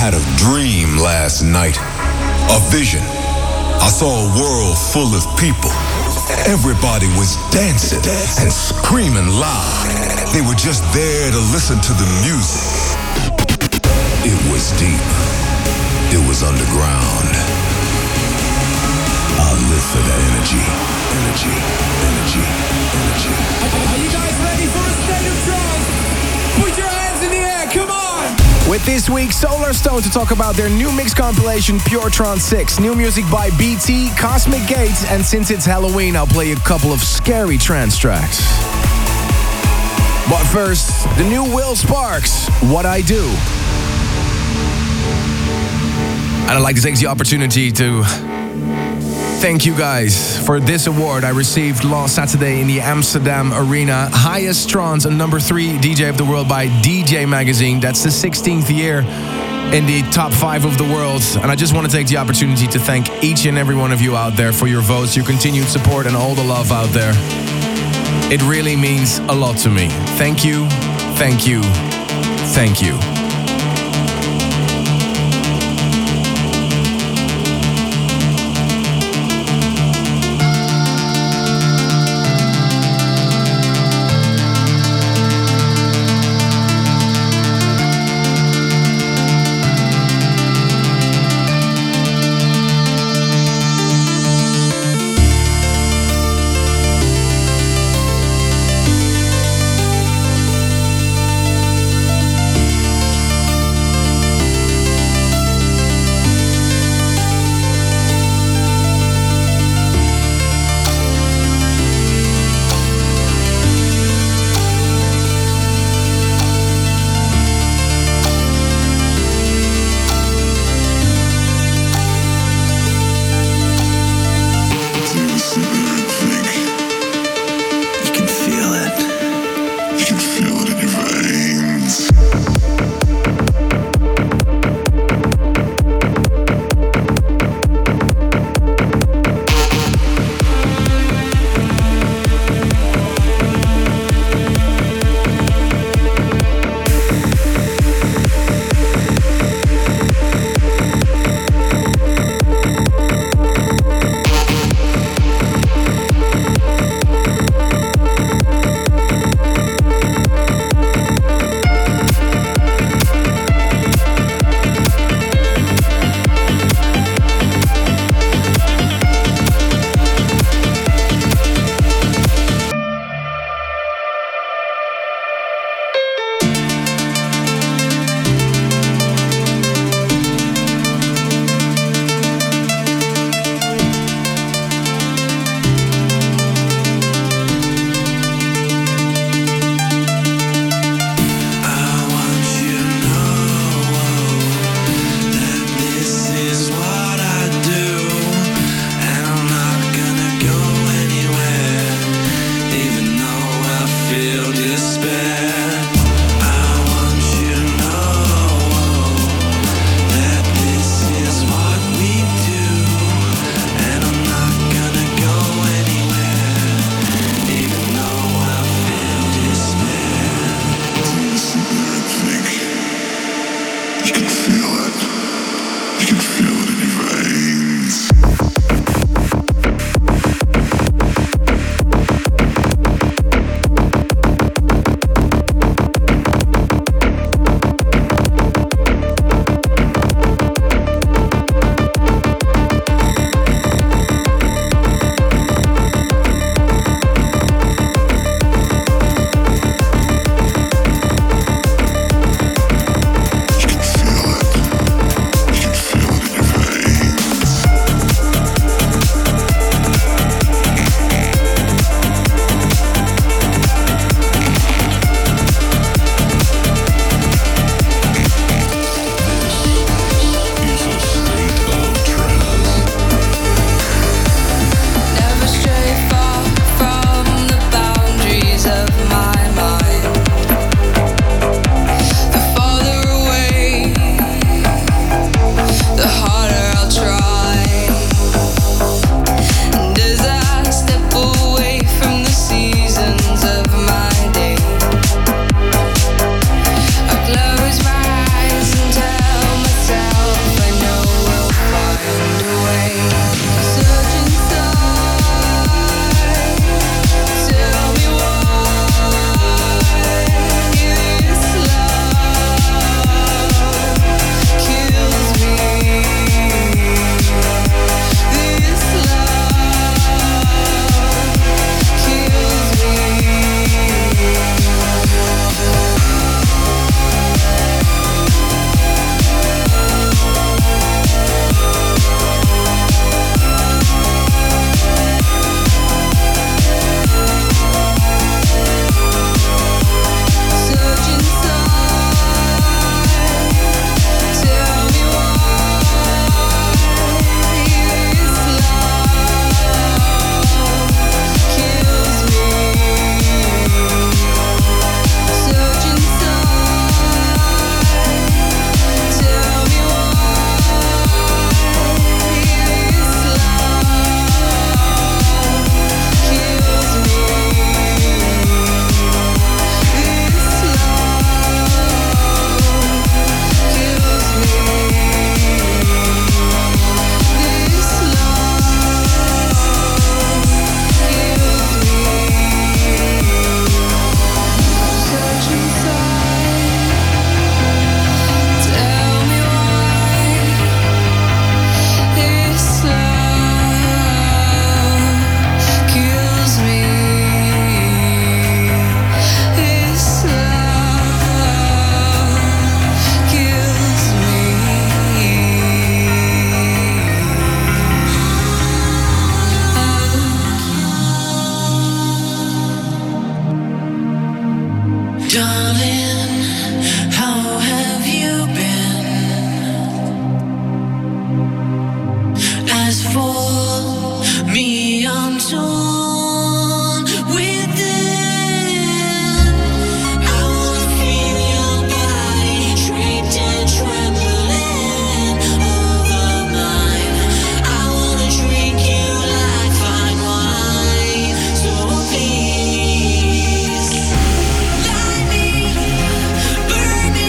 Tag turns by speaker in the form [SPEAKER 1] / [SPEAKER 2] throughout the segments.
[SPEAKER 1] had a dream last night, a vision. I saw a world full of people. Everybody was dancing and screaming loud. They were just there to listen to the music. It was deep. It was underground. I live for that energy. Energy, energy, energy.
[SPEAKER 2] Are you guys ready for a state of trance? Put your hands in the air, come on!
[SPEAKER 3] With this week, Solar Stone to talk about their new mix compilation, Pure Trance 6. New music by BT, Cosmic Gates, and since it's Halloween, I'll play a couple of scary trance tracks. But first, the new Will Sparks, What I Do. And I'd like to take the opportunity to thank you guys for this award I received last Saturday in the Amsterdam Arena. Highest trance and number 3 DJ of the world by DJ Magazine. That's the 16th year in the top 5 of the world. And I just want to take the opportunity to thank each and every one of you out there for your votes, your continued support, and all the love out there. It really means a lot to me. Thank you, thank you, thank you.
[SPEAKER 4] Darling, how have you been? As for me, I'm torn within. I wanna feel your body shake and trembling over mine. I wanna drink you like fine wine. So please, light me, burn me.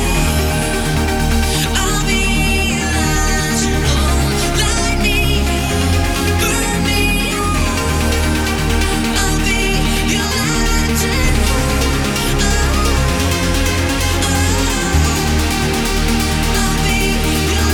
[SPEAKER 4] I'll be alive to know. Light me, burn me. I'll be your lantern. I'll be your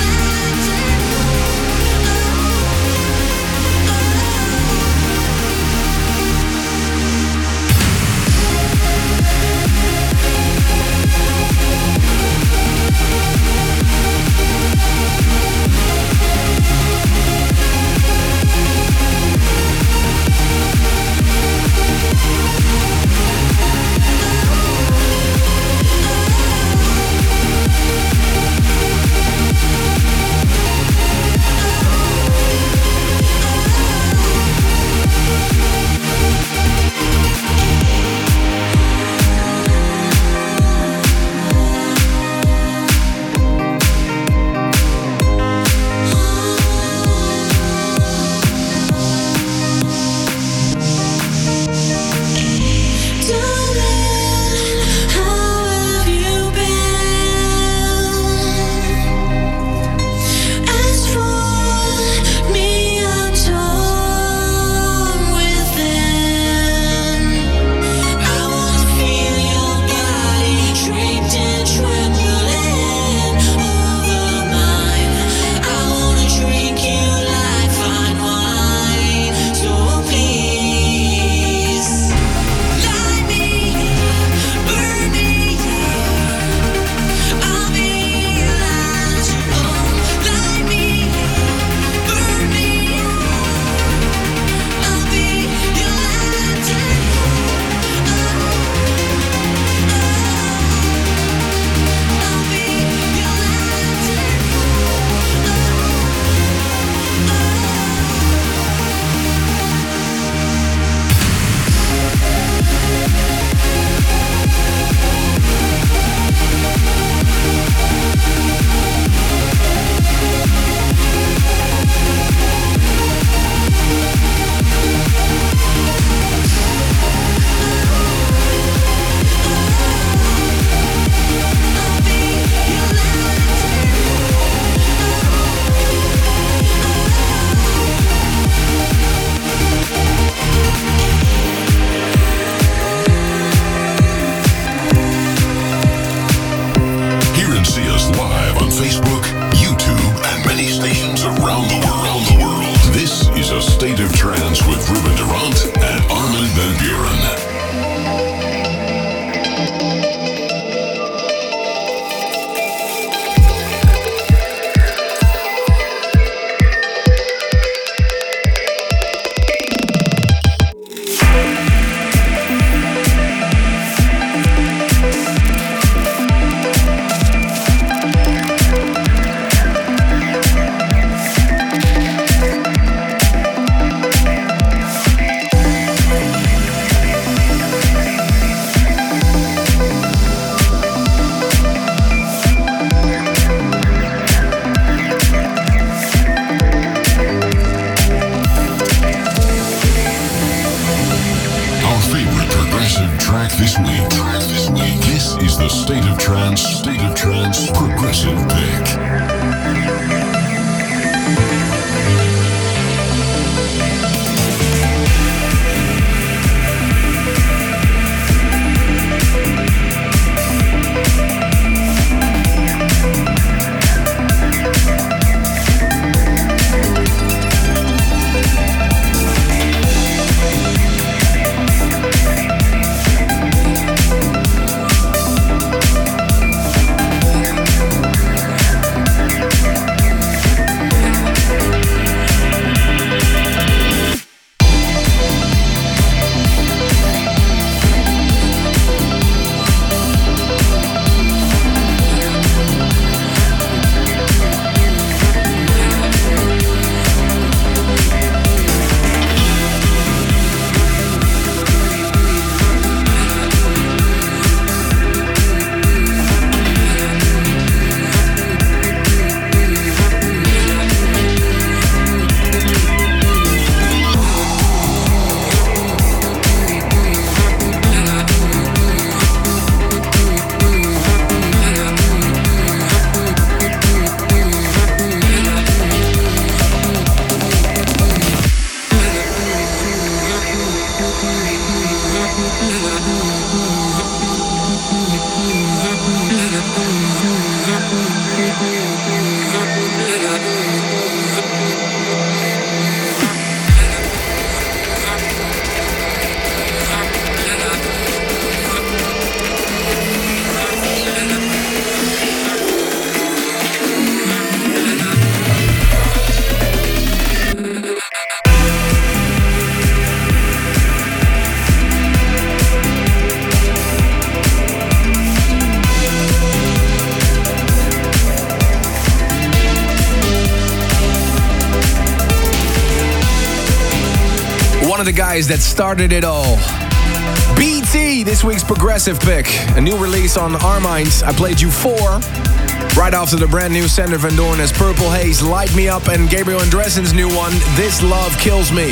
[SPEAKER 3] one of the guys that started it all. BT, this week's progressive pick. A new release on Our Minds. I played you 4. Right after the brand new Sander Van Doorn as Purple Haze, Light Me Up, and Gabriel Andressen's new one, This Love Kills Me.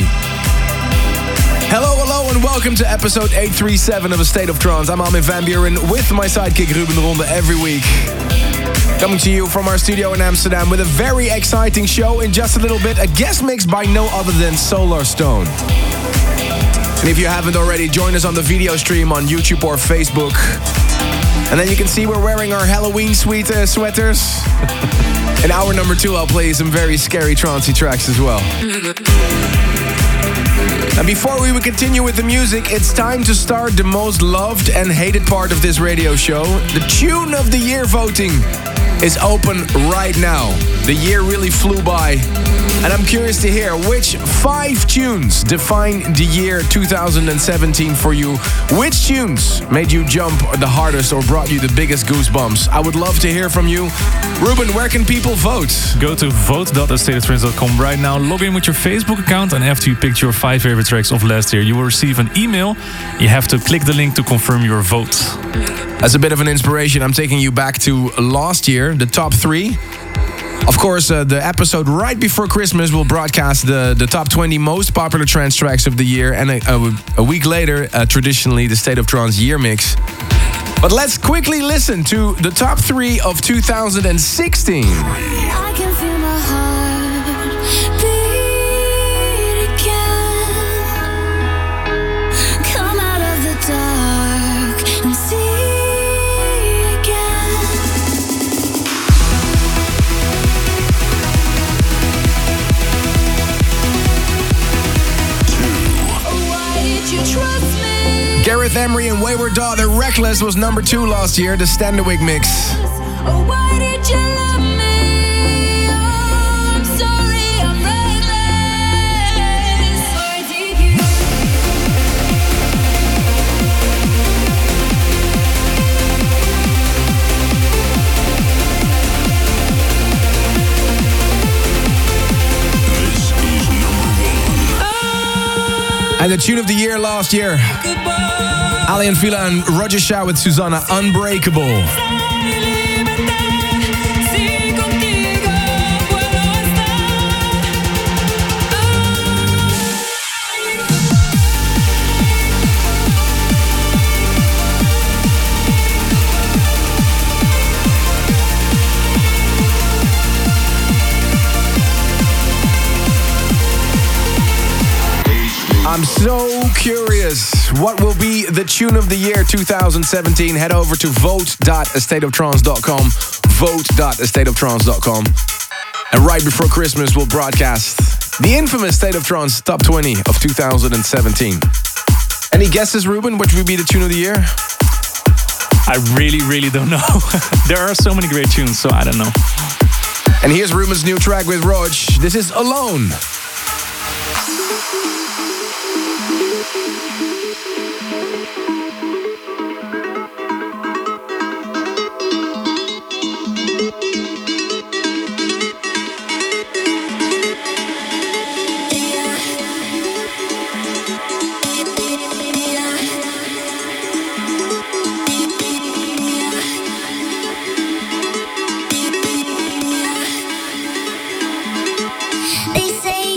[SPEAKER 3] Hello, and welcome to episode 837 of A State of Trance. I'm Armin van Buuren with my sidekick Ruben de Ronde every week. Coming to you from our studio in Amsterdam with a very exciting show. In just a little bit, a guest mix by no other than Solar Stone. And if you haven't already, join us on the video stream on YouTube or Facebook. And then you can see we're wearing our Halloween sweaters. In hour number 2, I'll play you some very scary trancey tracks as well. And before we continue with the music, it's time to start the most loved and hated part of this radio show. The Tune of the Year voting is open right now. The year really flew by. And I'm curious to hear which 5 tunes define the year 2017 for you. Which tunes made you jump the hardest or brought you the biggest goosebumps? I would love to hear from you. Ruben, where can people vote?
[SPEAKER 5] Go to vote.astateoftrance.com right now. Log in with your Facebook account, and after you picked your 5 favorite tracks of last year, you will receive an email. You have to click the link to confirm your vote.
[SPEAKER 3] As a bit of an inspiration, I'm taking you back to last year, the top 3. Of course, the episode right before Christmas will broadcast the top 20 most popular trance tracks of the year. And a week later, traditionally, the State of Trance year mix. But let's quickly listen to the top 3 of 2016.
[SPEAKER 4] I can feel my heart beat again. Come out of the dark and see again. Why did you trust me?
[SPEAKER 3] Gareth Emery and Wayward Daughter, Reckless was number 2 last year, the Standerwick mix.
[SPEAKER 4] Why did you love me? Oh, I'm sorry, I'm reckless. Why did you?
[SPEAKER 3] And the tune of the year last year, Alian Fila and Roger Shah with Susanna, Unbreakable. I'm so curious. What will be the tune of the year 2017? Head over to vote.astateoftrance.com. Vote.astateoftrance.com. And right before Christmas, we'll broadcast the infamous State of Trance Top 20 of 2017. Any guesses, Ruben? Which would be the tune of the year?
[SPEAKER 5] I really don't know. There are so many great tunes, so I don't know.
[SPEAKER 3] And here's Ruben's new track with Rog. This is Alone.
[SPEAKER 4] They say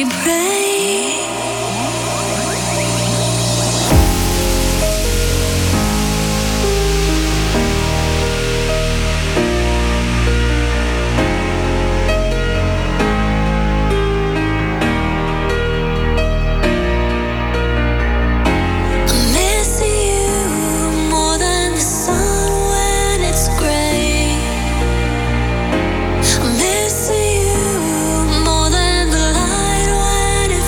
[SPEAKER 4] pray. I'm missing you more than the sun when it's gray. I'm missing you more than the light when it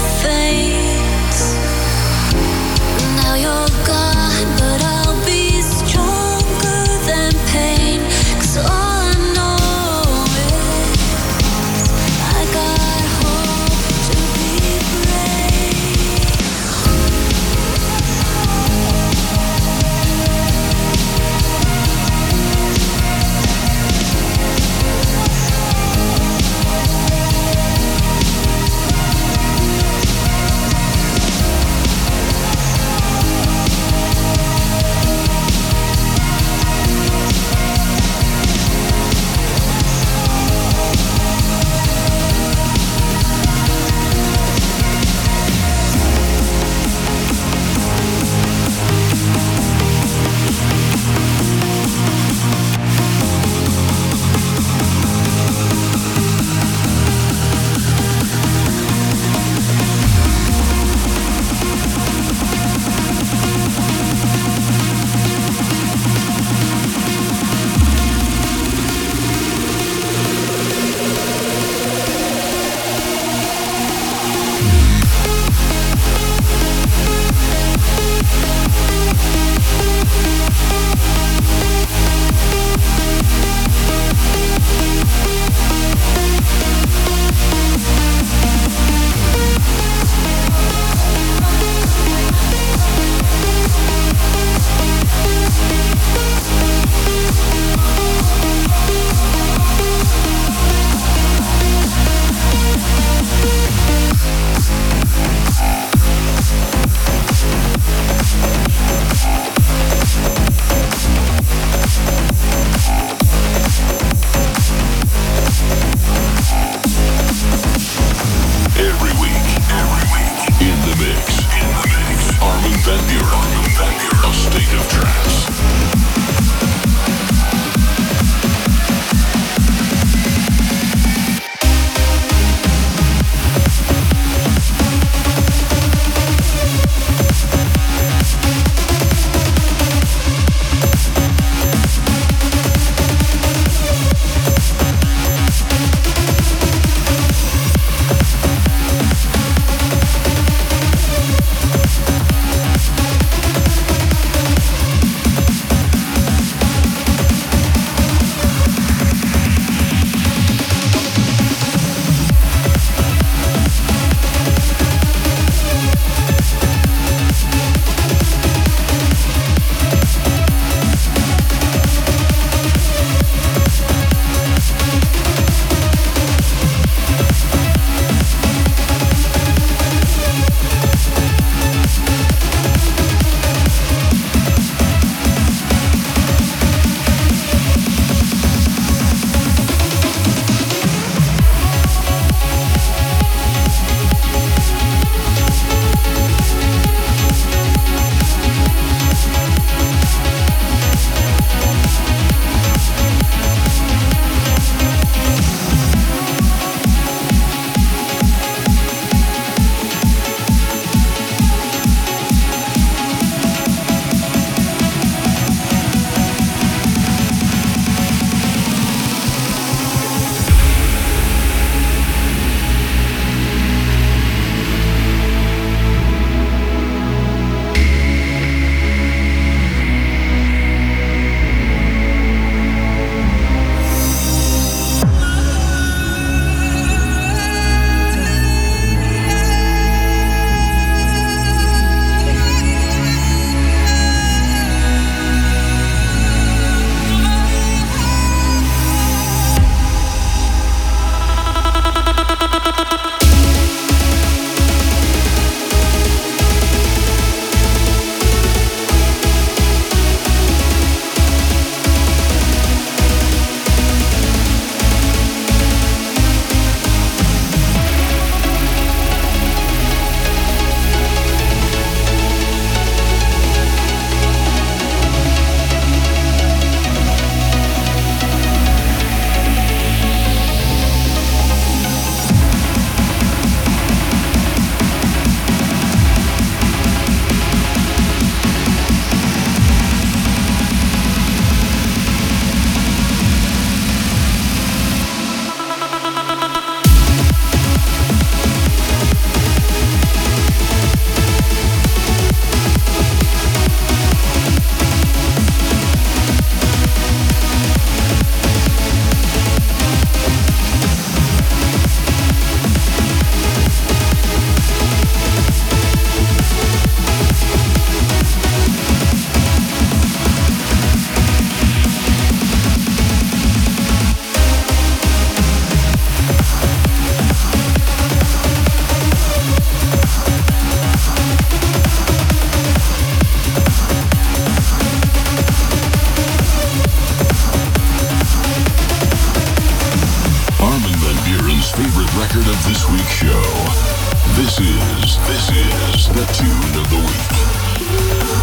[SPEAKER 1] This is the tune of the week.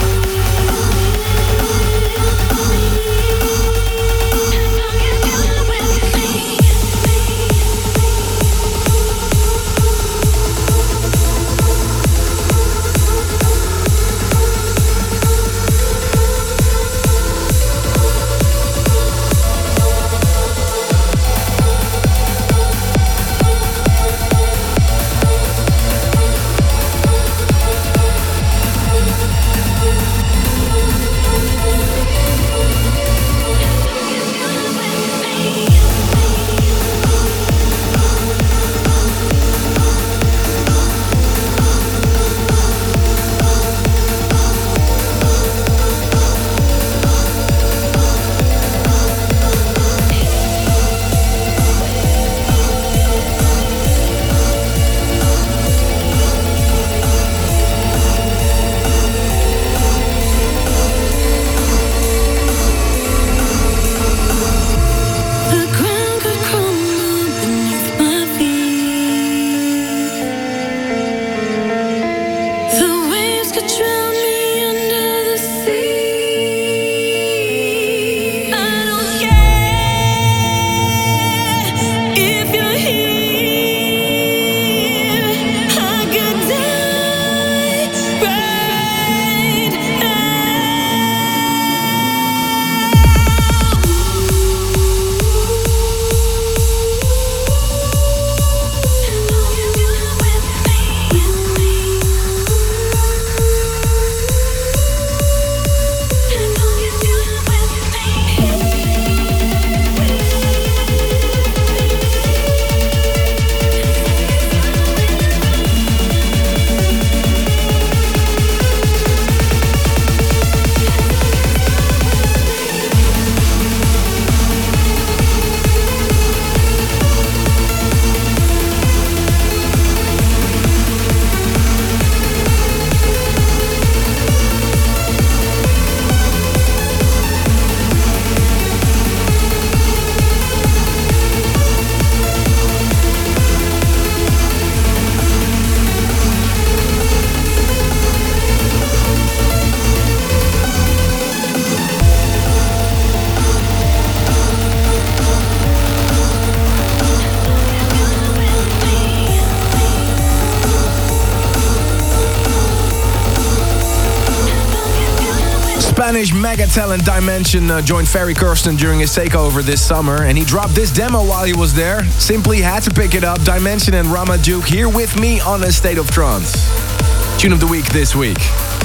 [SPEAKER 3] Spanish mega talent Dimension joined Ferry Corsten during his takeover this summer, and he dropped this demo while he was there. Simply had to pick it up. Dimension and Rama Duke here with me on A State of Trance. Tune of the week this week.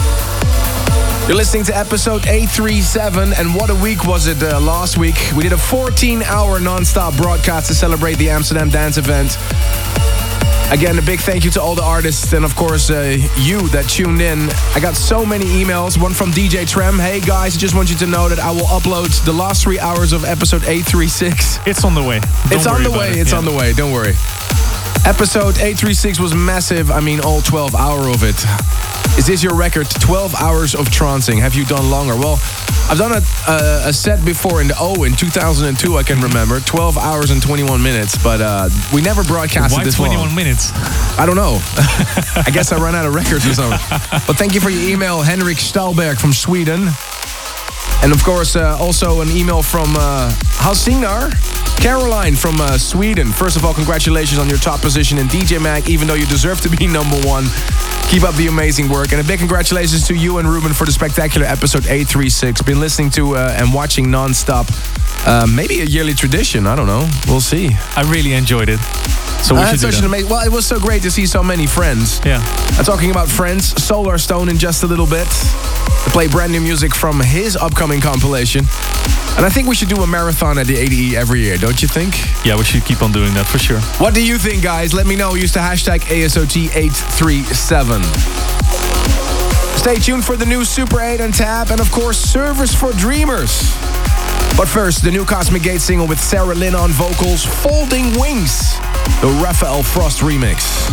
[SPEAKER 3] You're listening to episode 837, and what a week was it last week. We did a 14-hour non-stop broadcast to celebrate the Amsterdam Dance event. Again, a big thank you to all the artists and, of course, you that tuned in. I got so many emails. One from DJ Trem. Hey, guys, I just want you to know that I will upload the last 3 hours of episode 836.
[SPEAKER 5] It's on the way.
[SPEAKER 3] It's on the way. It's on the way. Don't worry. Episode 836 was massive. I mean, all 12 hours of it. Is this your record? 12 hours of trancing. Have you done longer? Well, I've done a set before in the O in 2002, I can remember. 12 hours and 21 minutes, but we never broadcasted this long.
[SPEAKER 5] Why 21 minutes?
[SPEAKER 3] I don't know. I guess I ran out of records or something. But thank you for your email, Henrik Stalberg from Sweden. And of course, also an email from Helsingnar. Caroline from Sweden. First of all, congratulations on your top position in DJ Mag, even though you deserve to be number one. Keep up the amazing work. And a big congratulations to you and Ruben for the spectacular episode 836. Been listening to and watching non-stop. Maybe a yearly tradition. I don't know. We'll see.
[SPEAKER 5] I really enjoyed it. So we should do that.
[SPEAKER 3] Well, it was so great to see so many friends.
[SPEAKER 5] Yeah.
[SPEAKER 3] I'm talking about friends. Solar Stone in just a little bit. To play brand new music from his upcoming compilation. And I think we should do a marathon at the ADE every year, don't you think?
[SPEAKER 5] Yeah, we should keep on doing that for sure.
[SPEAKER 3] What do you think, guys? Let me know. Use the hashtag ASOT837. Stay tuned for the new Super 8 and Tab, and of course, Service for Dreamers. But first, the new Cosmic Gate single with Sarah Lynn on vocals, Folding Wings, the Raphael Frost remix.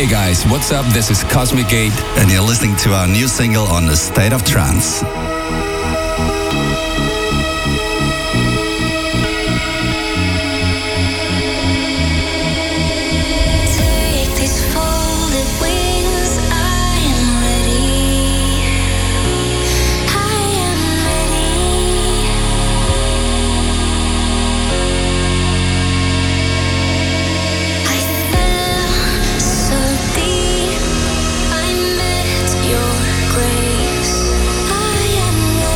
[SPEAKER 6] Hey guys, what's up? This is Cosmic Gate.
[SPEAKER 7] And you're listening to our new single on the State of Trance.
[SPEAKER 4] Take these folded wings, I am ready. I am ready. I fell so deep, I met your grace. I am ready.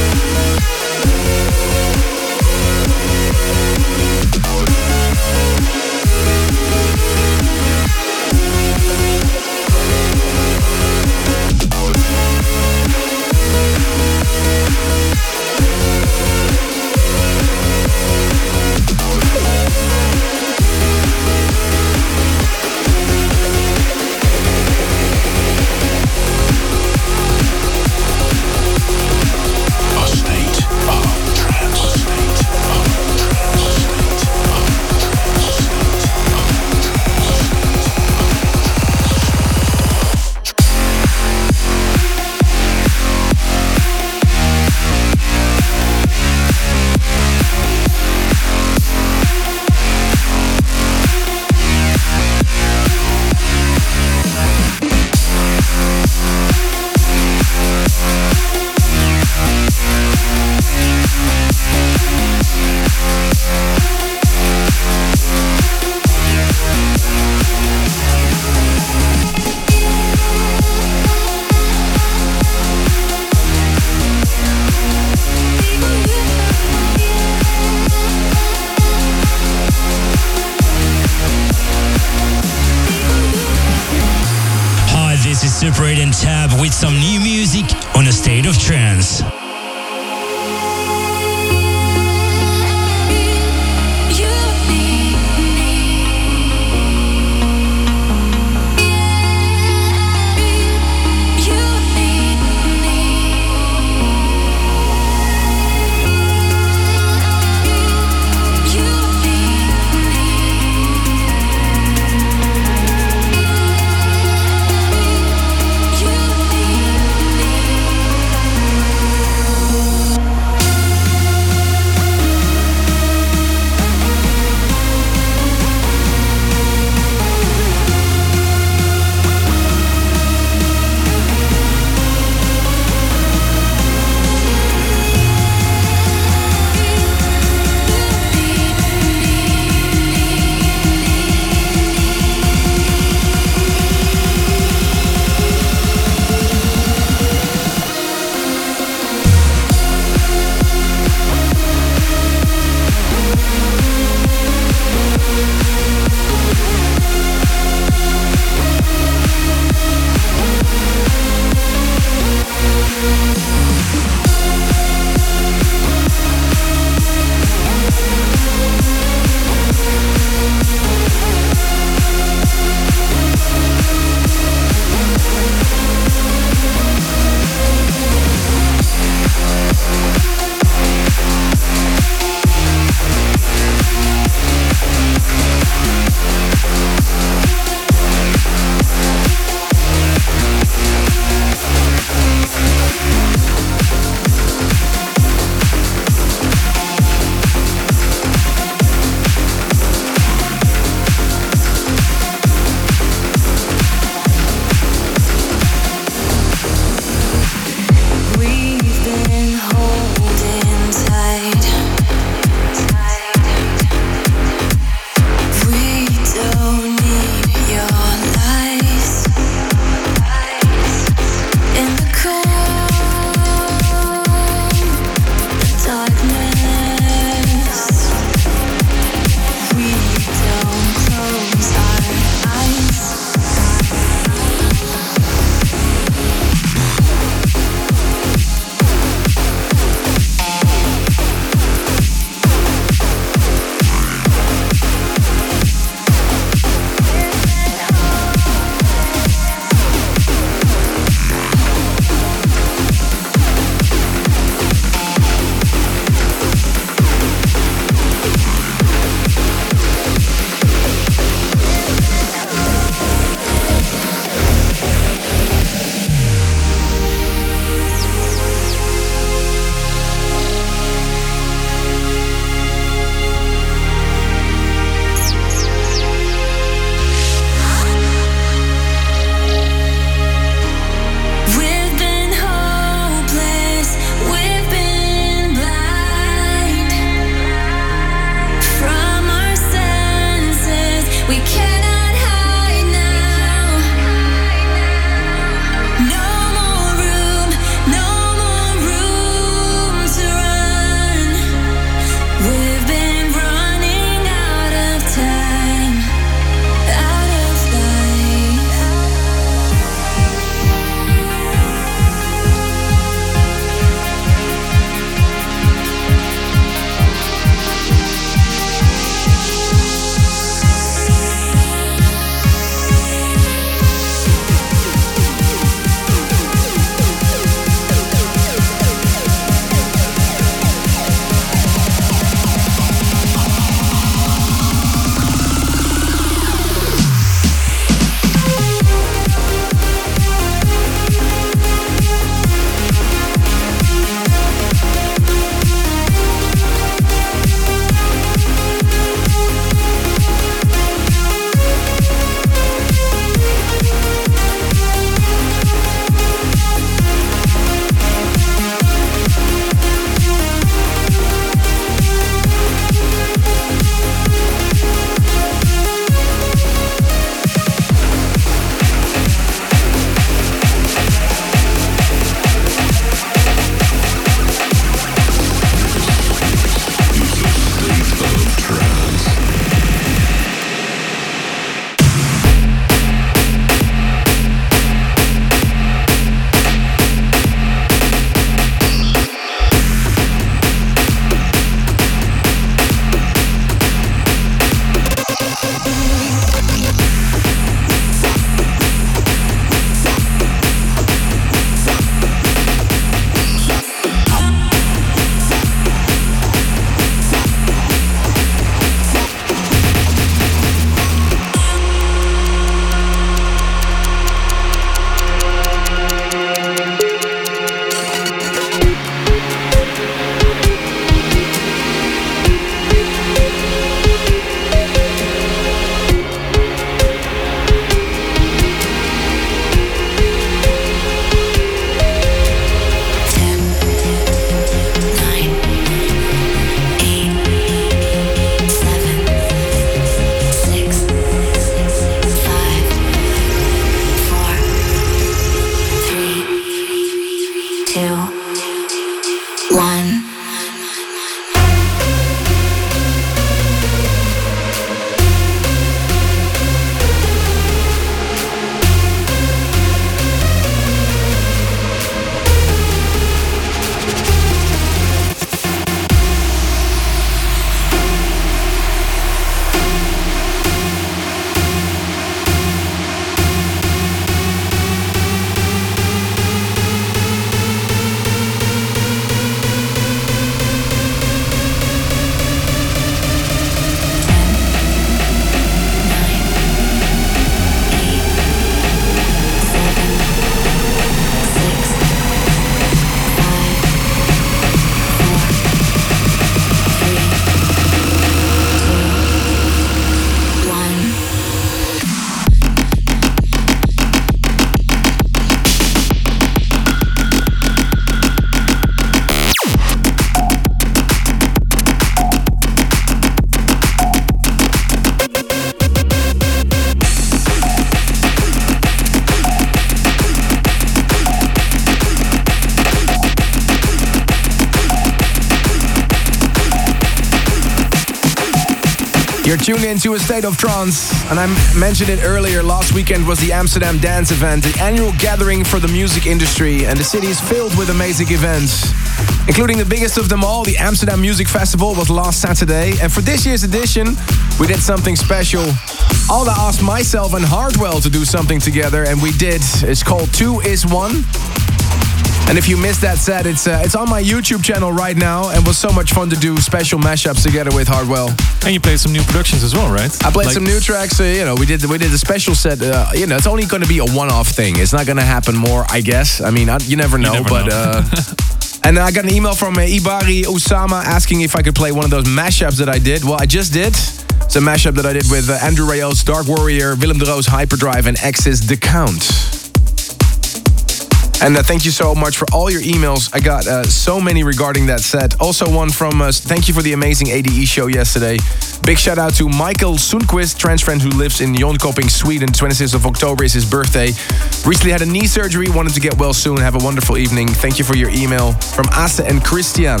[SPEAKER 3] You're tuned into A State of Trance, and I mentioned it earlier, last weekend was the Amsterdam Dance Event, the annual gathering for the music industry, and the city is filled with amazing events. Including the biggest of them all, the Amsterdam Music Festival was last Saturday, and for this year's edition, we did something special. Alda asked myself and Hardwell to do something together, and we did. It's called 2 is 1. And if you missed that set, it's on my YouTube channel right now, and was so much fun to do special mashups together with Hardwell.
[SPEAKER 5] And you played some new productions as well, right?
[SPEAKER 3] I played some new tracks. We did a special set. It's only going to be a one-off thing. It's not going to happen more, I guess. I mean, you never know. And I got an email from Ibari Osama asking if I could play one of those mashups that I did. Well, I just did. It's a mashup that I did with Andrew Rayos, Dark Warrior, Willem de Roos, Hyperdrive, and X's The Count. And thank you so much for all your emails. I got so many regarding that set. Also one from thank you for the amazing ADE show yesterday. Big shout out to Michael Sundquist, trans friend who lives in Jönköping, Sweden. 26th of October is his birthday. Recently had a knee surgery, wanted to get well soon. Have a wonderful evening. Thank you for your email. From Asa and Christian.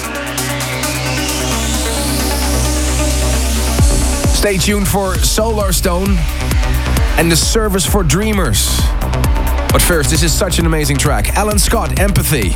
[SPEAKER 3] Stay tuned for Solarstone and the Service for Dreamers. But first, this is such an amazing track. Alan Scott, Empathy.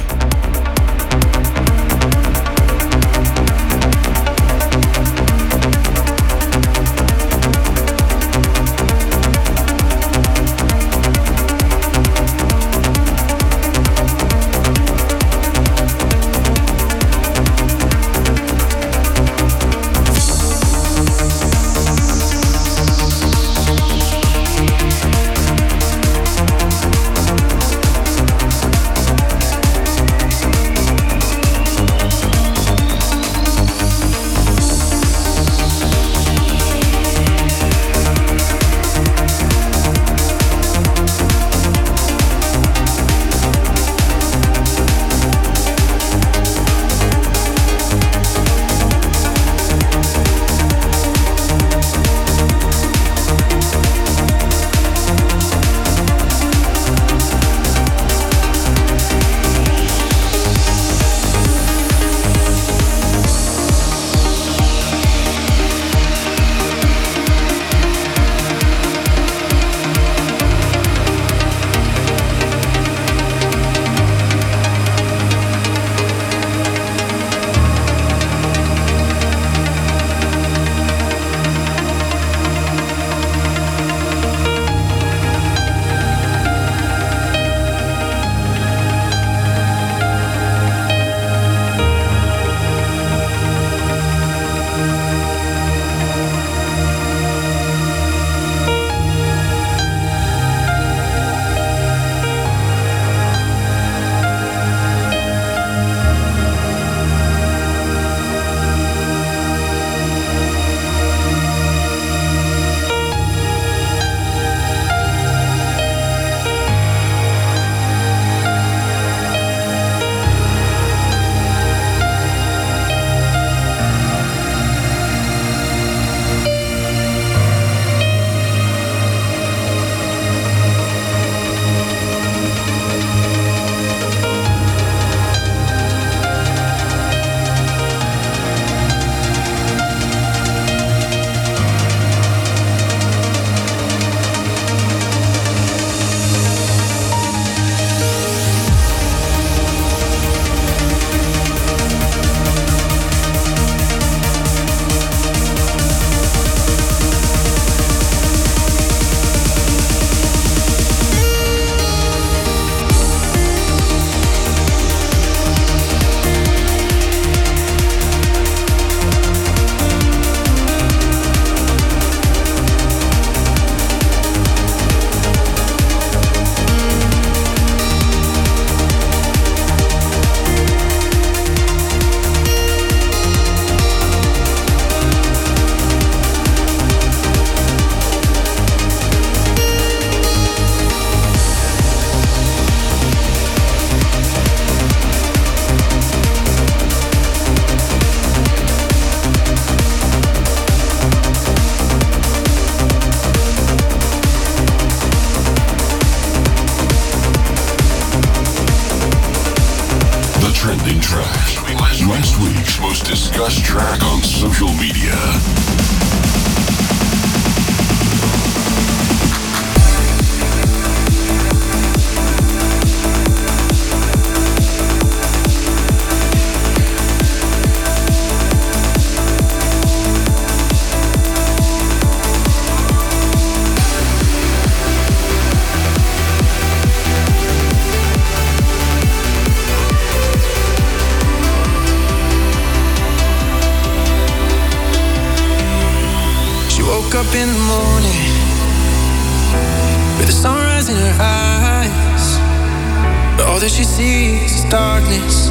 [SPEAKER 8] Trending track. Last week's most discussed track on social media.
[SPEAKER 2] Up in the morning with the sunrise in her eyes, but all that she sees is darkness.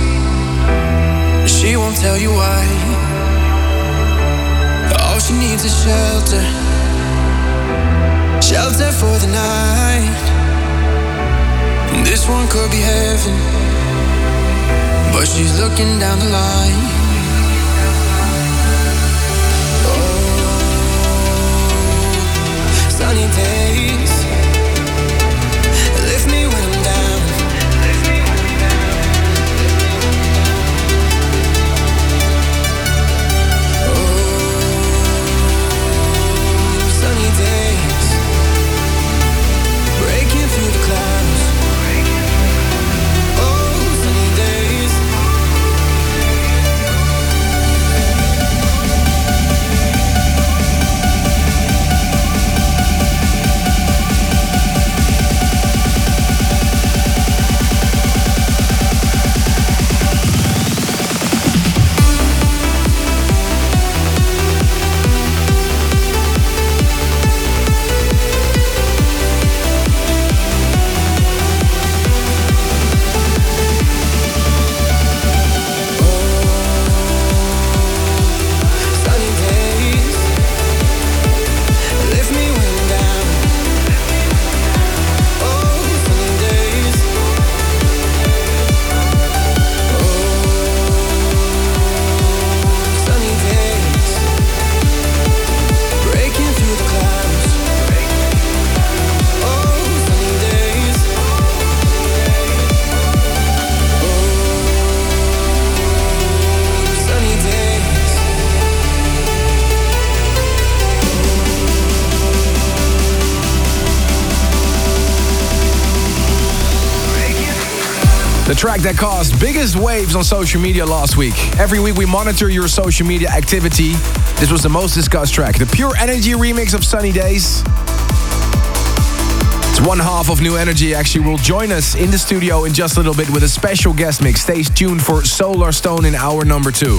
[SPEAKER 2] She won't tell you why. All she needs is shelter, shelter for the night. This one could be heaven, but she's looking down the line. Sunny days lift me when I'm down. Oh, sunny days breaking through the clouds. Oh, sunny days.
[SPEAKER 3] The track that caused biggest waves on social media last week. Every week we monitor your social media activity. This was the most discussed track. The Pure Energy remix of Sunny Days. It's one half of New Energy actually will join us in the studio in just a little bit with a special guest mix. Stay tuned for Solar Stone in hour number 2.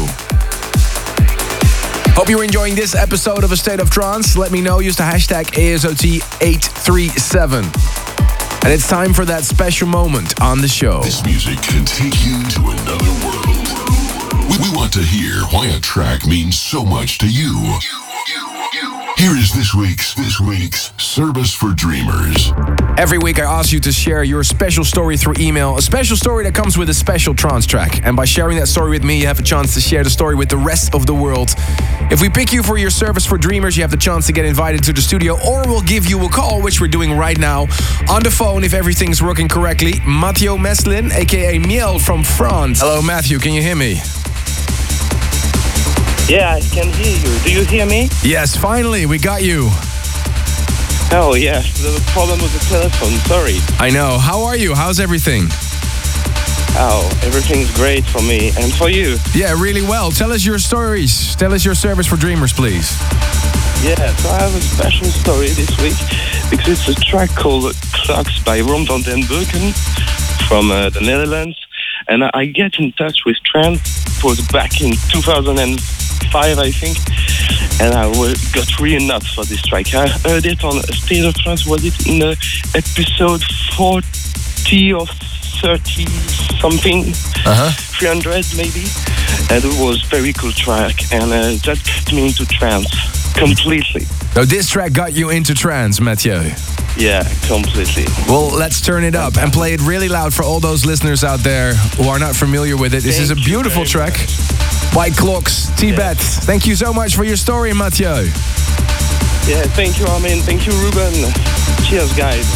[SPEAKER 3] Hope you're enjoying this episode of A State of Trance. Let me know. Use the hashtag ASOT837. And it's time for that special moment on the show.
[SPEAKER 1] This music can take you to another world. We want to hear why a track means so much to you. Here is this week's Service for Dreamers.
[SPEAKER 3] Every week I ask you to share your special story through email. A special story that comes with a special trance track. And by sharing that story with me, you have a chance to share the story with the rest of the world. If we pick you for your Service for Dreamers, you have the chance to get invited to the studio, or we'll give you a call, which we're doing right now. On the phone, if everything's working correctly, Mathieu Meslin, aka Miel from France. Hello Matthew, can you hear me?
[SPEAKER 8] Yeah, I can hear you. Do you hear me?
[SPEAKER 3] Yes, finally, we got you.
[SPEAKER 8] Oh, yeah. The problem with the telephone. Sorry.
[SPEAKER 3] I know. How are you? How's everything?
[SPEAKER 8] Oh, everything's great for me. And for you?
[SPEAKER 3] Yeah, really well. Tell us your stories. Tell us your Service for Dreamers, please.
[SPEAKER 8] Yeah, so I have a special story this week because it's a track called Clocks by Ron van den Beuken from the Netherlands. And I get in touch with Trance. It was back in 2005, I think. And I got really nuts for this track. I heard it on A State of Trance. Was it in episode 40 or 30 something? 300 maybe. And it was a very cool track. And that got me into trance completely.
[SPEAKER 3] So this track got you into trance, Mathieu?
[SPEAKER 8] Yeah, completely.
[SPEAKER 3] Well, let's turn it up and play it really loud for all those listeners out there who are not familiar with it. This is a beautiful track by Clocks, Tibet. Yeah. Thank you so much for your story, Mathieu.
[SPEAKER 8] Yeah, thank you, Armin. Thank you, Ruben. Cheers, guys.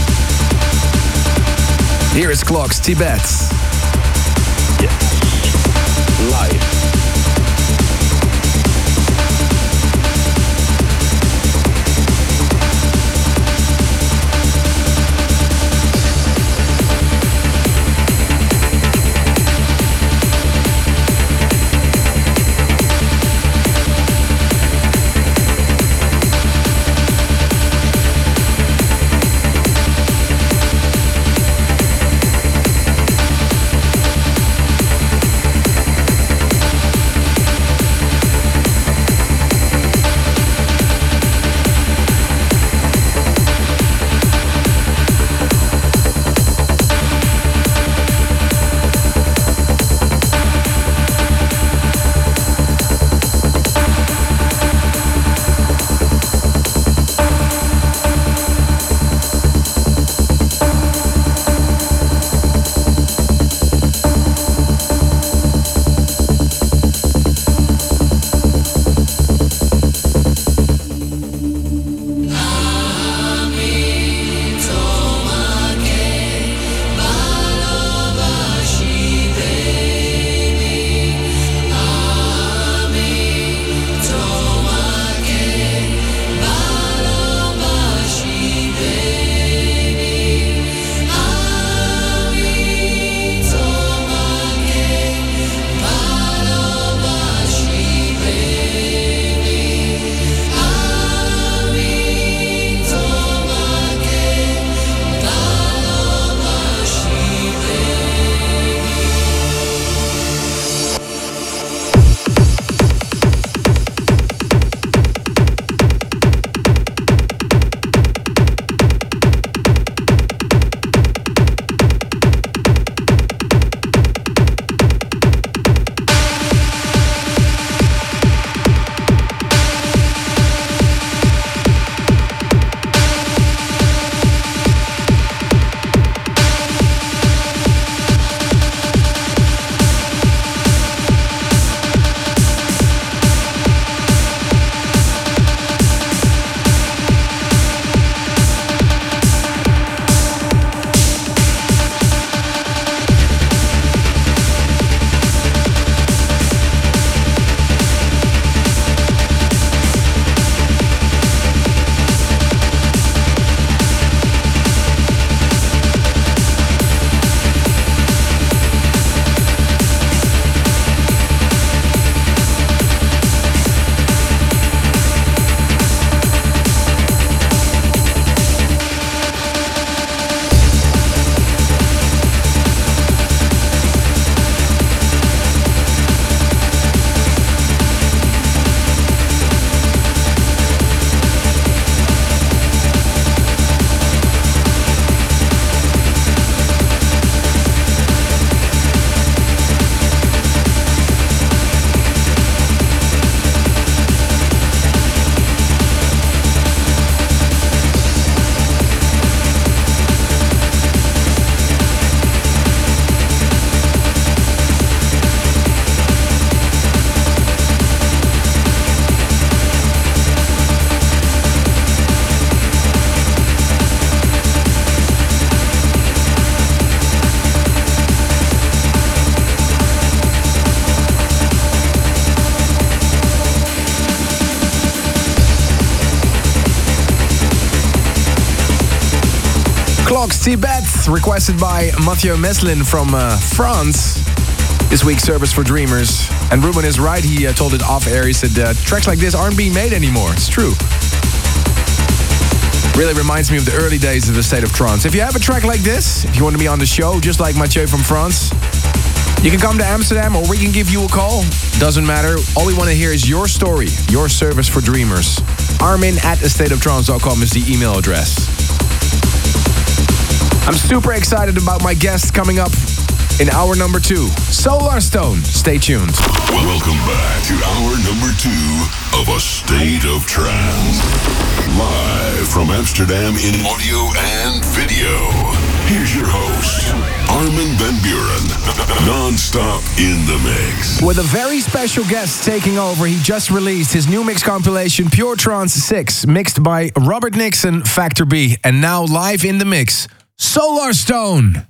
[SPEAKER 3] Here is Clocks, Tibet.
[SPEAKER 8] Yes. Live.
[SPEAKER 3] Fox Tibet, requested by Mathieu Meslin from France. This week's Service for Dreamers. And Ruben is right, he told it off air. He said, tracks like this aren't being made anymore. It's true. Really reminds me of the early days of the State of Trance. If you have a track like this, if you want to be on the show, just like Mathieu from France, you can come to Amsterdam or we can give you a call. Doesn't matter. All we want to hear is your story, your Service for Dreamers. Armin@astateoftrance.com is the email address. I'm super excited about my guest coming up in hour number 2. Solarstone. Stay tuned.
[SPEAKER 1] Welcome back to hour number 2 of A State of Trance. Live from Amsterdam in audio and video. Here's your host, Armin van Buuren. Non-stop in the mix.
[SPEAKER 3] With a very special guest taking over, he just released his new mix compilation, Pure Trance 6, mixed by Robert Nixon, Factor B. And now live in the mix, Solarstone.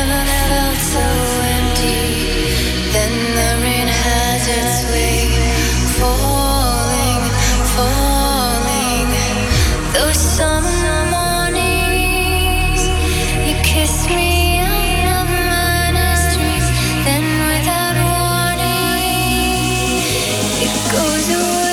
[SPEAKER 4] never felt so empty. Then the rain has its way, falling, falling. Those summer mornings, you kiss me out of my dreams. Then without warning, it goes away.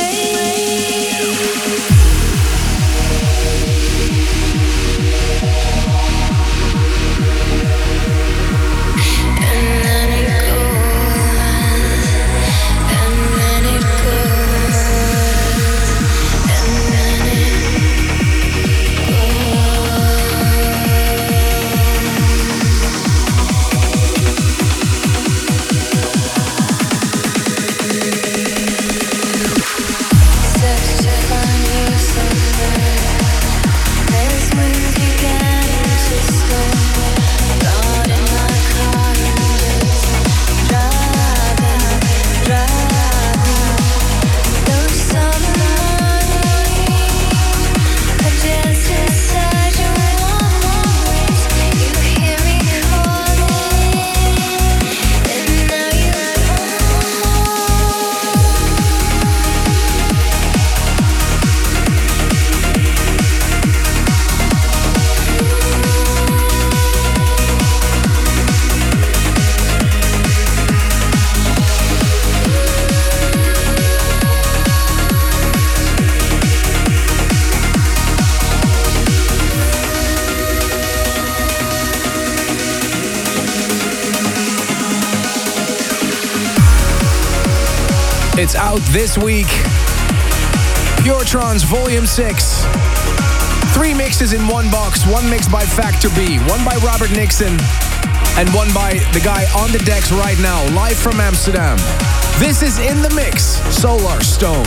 [SPEAKER 3] It's out this week. Pure Trance Volume 6. 3 mixes in one box. One mix by Factor B, one by Robert Nixon, and one by the guy on the decks right now, live from Amsterdam. This is In the Mix, Solar Stone.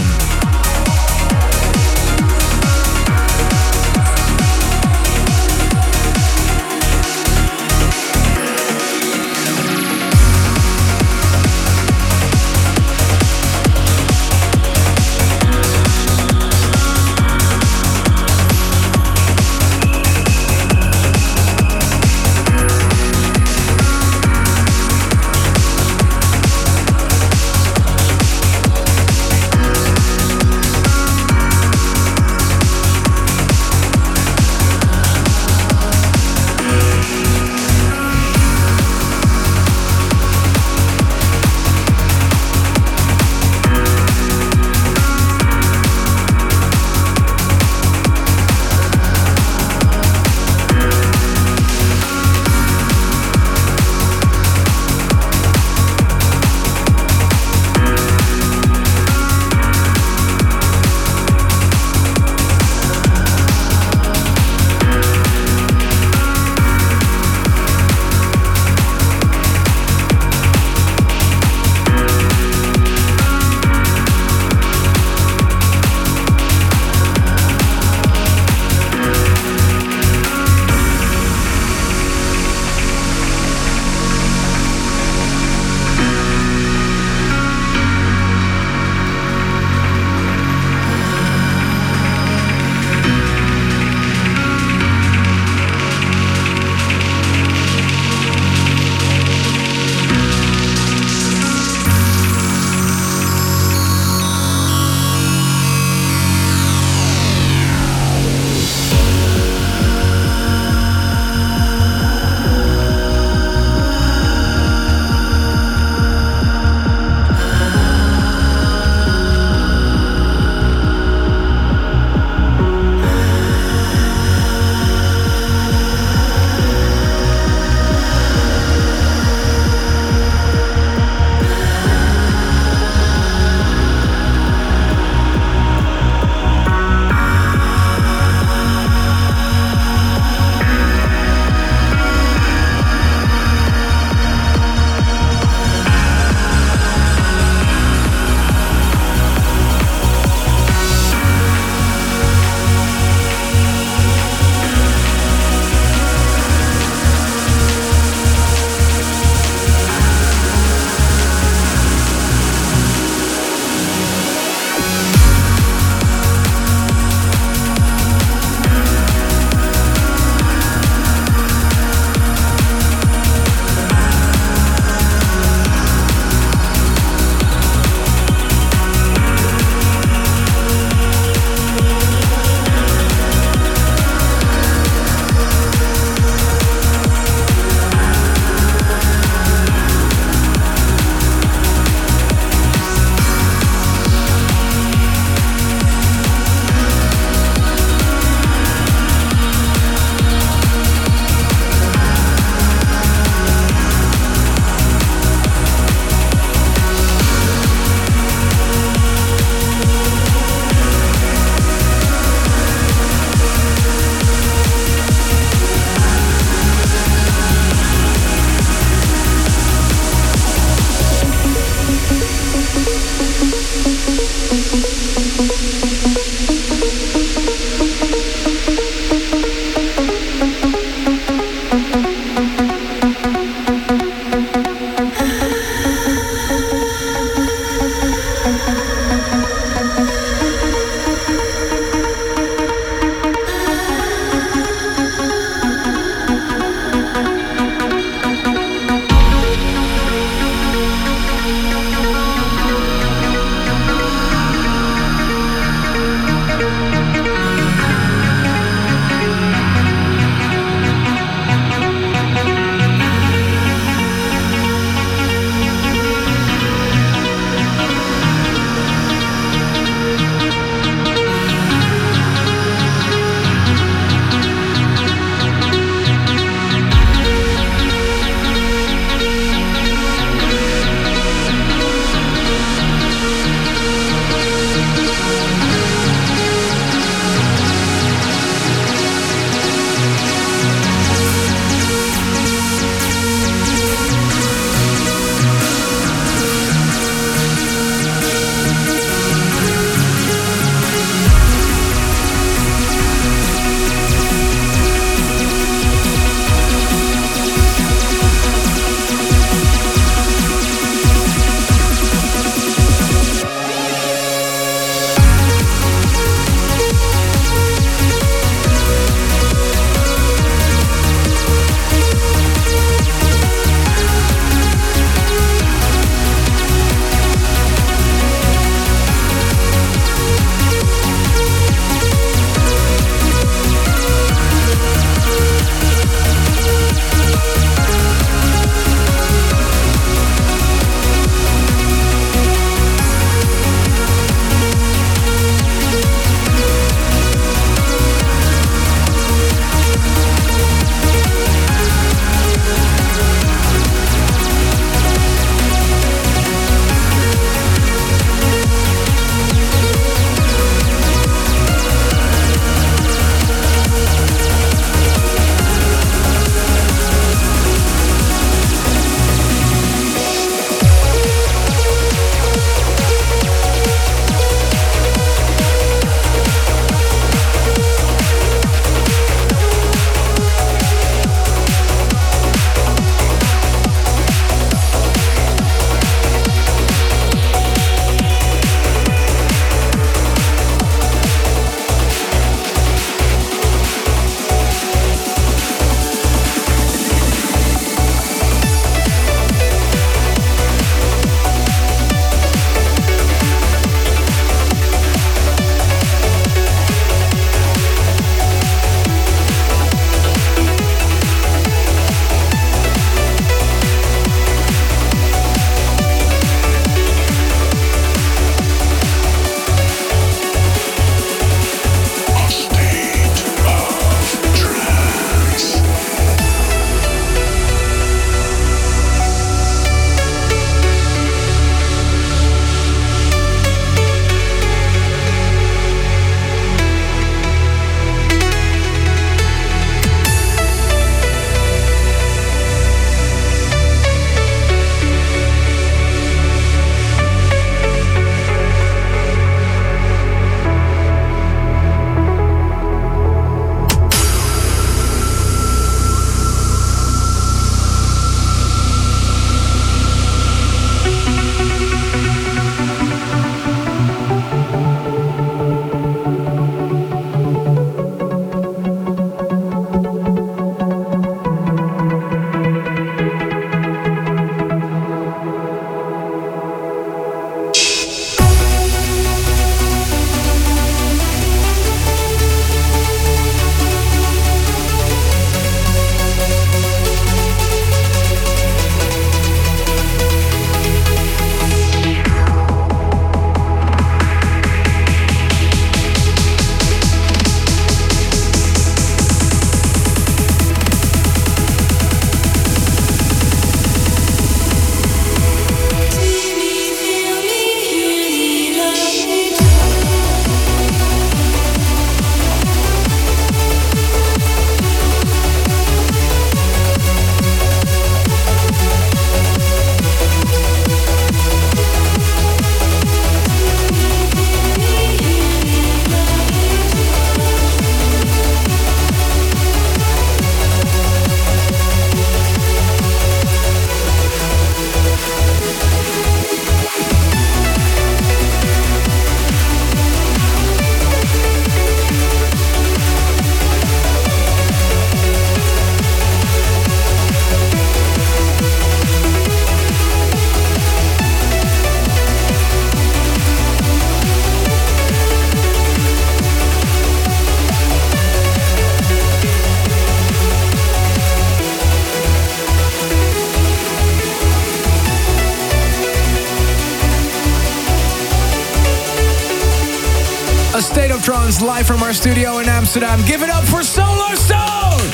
[SPEAKER 3] State of Trance, live from our studio in Amsterdam. Give it up for Solar Stone!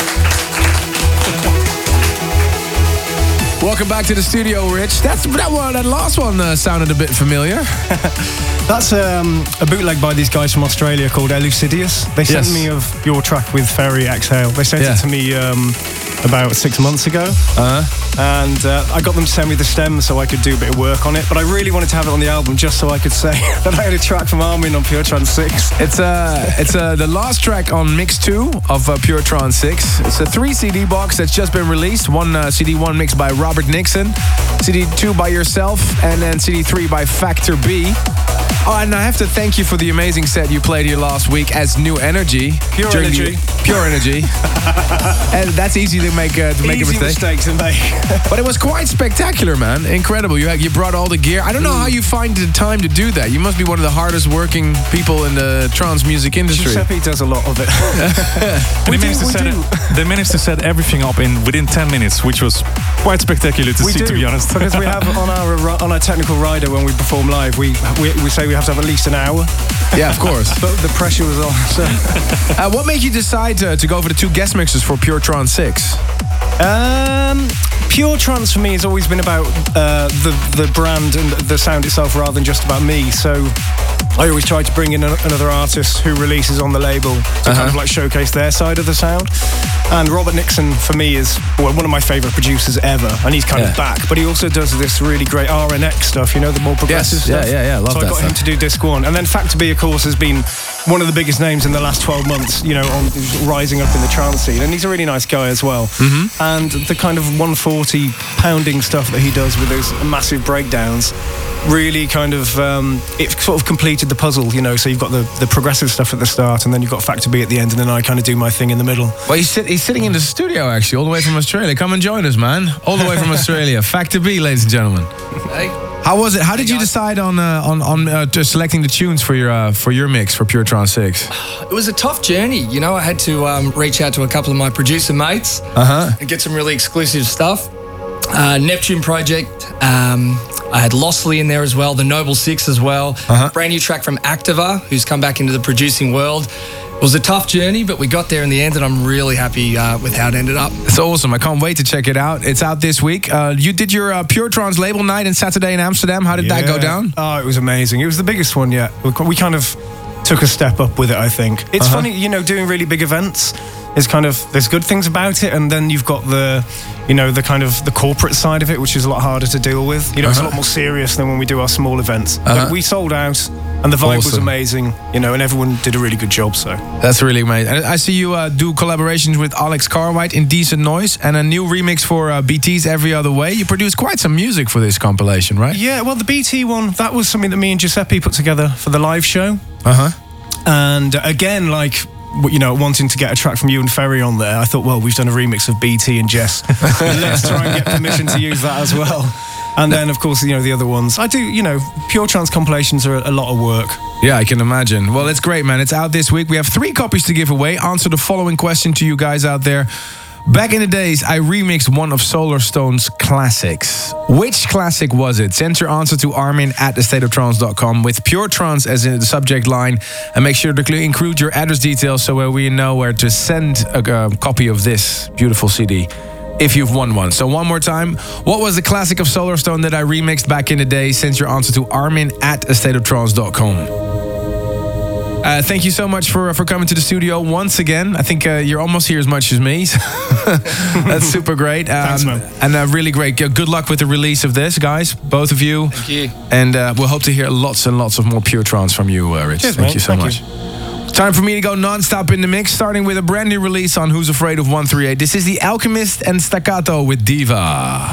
[SPEAKER 3] Welcome back to the studio, Rich. That last one sounded a bit familiar.
[SPEAKER 9] That's a bootleg by these guys from Australia called Elucidius. They sent me your track with Ferry Exhale. They sent it to me about 6 months ago. And I got them to send me the stem so I could do a bit of work on it. But I really wanted to have it on the album just so I could say that I had a track from Armin on Pure Trance 6.
[SPEAKER 3] It's the last track on Mix 2 of Pure Trance 6. It's a 3 CD box that's just been released. One CD 1 mixed by Robert Nixon, CD 2 by yourself, and then CD 3 by Factor B. Oh, and I have to thank you for the amazing set you played here last week as New Energy.
[SPEAKER 9] Pure Energy.
[SPEAKER 3] Pure Energy. And that's easy to make a mistake.
[SPEAKER 9] Easy mistakes to make.
[SPEAKER 3] But it was quite spectacular, man. Incredible. You brought all the gear. I don't know how you find the time to do that. You must be one of the hardest working people in the trance music industry.
[SPEAKER 9] Giuseppe does a lot of it.
[SPEAKER 5] They managed to set everything up within 10 minutes, which was quite spectacular to see, to be honest.
[SPEAKER 9] Because we have on our technical rider when we perform live, we say we have to have at least an hour.
[SPEAKER 3] Yeah, of course.
[SPEAKER 9] But the pressure was on. So.
[SPEAKER 3] What made you decide to go for the 2 guest mixes for Pure Trance 6?
[SPEAKER 9] Pure Trance for me has always been about the brand and the sound itself rather than just about me. So I always try to bring in another artist who releases on the label to kind of like showcase their side of the sound. And Robert Nixon for me is one of my favourite producers ever, and he's kind of back. But he also does this really great RNX stuff, you know, the more progressive stuff.
[SPEAKER 3] Yeah, love
[SPEAKER 9] so
[SPEAKER 3] that.
[SPEAKER 9] I got him to do Disc 1, and then Factor B, of course, has been one of the biggest names in the last 12 months, you know, on rising up in the trance scene, and he's a really nice guy as well. Mm-hmm. And the kind of 140 pounding stuff that he does with those massive breakdowns really kind of it sort of completed the puzzle, you know. So you've got the progressive stuff at the start, and then you've got Factor B at the end, and then I kind of do my thing in the middle.
[SPEAKER 3] Well, he's sitting in the studio actually, all the way from Australia. Come and join us, man. All the way from Australia. Factor B, ladies and gentlemen.
[SPEAKER 10] Hey.
[SPEAKER 3] How was it? How did you decide on selecting the tunes for your mix for Pure Trance 6?
[SPEAKER 10] It was a tough journey, you know. I had to reach out to a couple of my producer mates and get some really exclusive stuff. Neptune Project. I had Lossley in there as well, the Noble Six as well. Brand new track from Activa, who's come back into the producing world. It was a tough journey, but we got there in the end, and I'm really happy with how it ended up.
[SPEAKER 3] It's awesome. I can't wait to check it out. It's out this week. You did your Pure Trance label night on Saturday in Amsterdam. How did that go down?
[SPEAKER 9] Oh, it was amazing. It was the biggest one yet. We kind of took a step up with it, I think. It's funny, you know, doing really big events is kind of, there's good things about it, and then you've got the, you know, the kind of the corporate side of it, which is a lot harder to deal with. You know, it's a lot more serious than when we do our small events. But we sold out, and the vibe was amazing, you know, and everyone did a really good job, so.
[SPEAKER 3] That's really amazing. And I see you do collaborations with Alex Carwhite in Decent Noise, and a new remix for BT's Every Other Way. You produced quite some music for this compilation, right?
[SPEAKER 9] Yeah, well, the BT one, that was something that me and Giuseppe put together for the live show. And again, like, you know, wanting to get a track from you and Ferry on there, I thought, well, we've done a remix of BT and Jess. Let's try and get permission to use that as well. And then, of course, you know, the other ones. I do, you know, Pure Trance compilations are a lot of work.
[SPEAKER 3] Yeah, I can imagine. Well, it's great, man. It's out this week. We have 3 copies to give away. Answer the following question to you guys out there. Back in the days, I remixed one of Solarstone's classics. Which classic was it? Send your answer to armin@thestateoftrance.com with Pure Trance as in the subject line. And make sure to include your address details so we know where to send a copy of this beautiful CD if you've won one. So one more time, what was the classic of Solarstone that I remixed back in the day? Send your answer to armin@thestateoftrance.com. Thank you so much for coming to the studio once again. I think you're almost here as much as me. That's super great.
[SPEAKER 9] Thanks, man.
[SPEAKER 3] And really great. Good luck with the release of this, guys, both of you.
[SPEAKER 10] Thank you.
[SPEAKER 3] And we'll hope to hear lots and lots of more Pure Trance from you, Rich.
[SPEAKER 9] Cheers,
[SPEAKER 3] Thank you so
[SPEAKER 9] Thank
[SPEAKER 3] much.
[SPEAKER 9] you.
[SPEAKER 3] Time for me to go non-stop in the mix, starting with a brand new release on Who's Afraid of 138. This is The Alchemist and Staccato with Diva.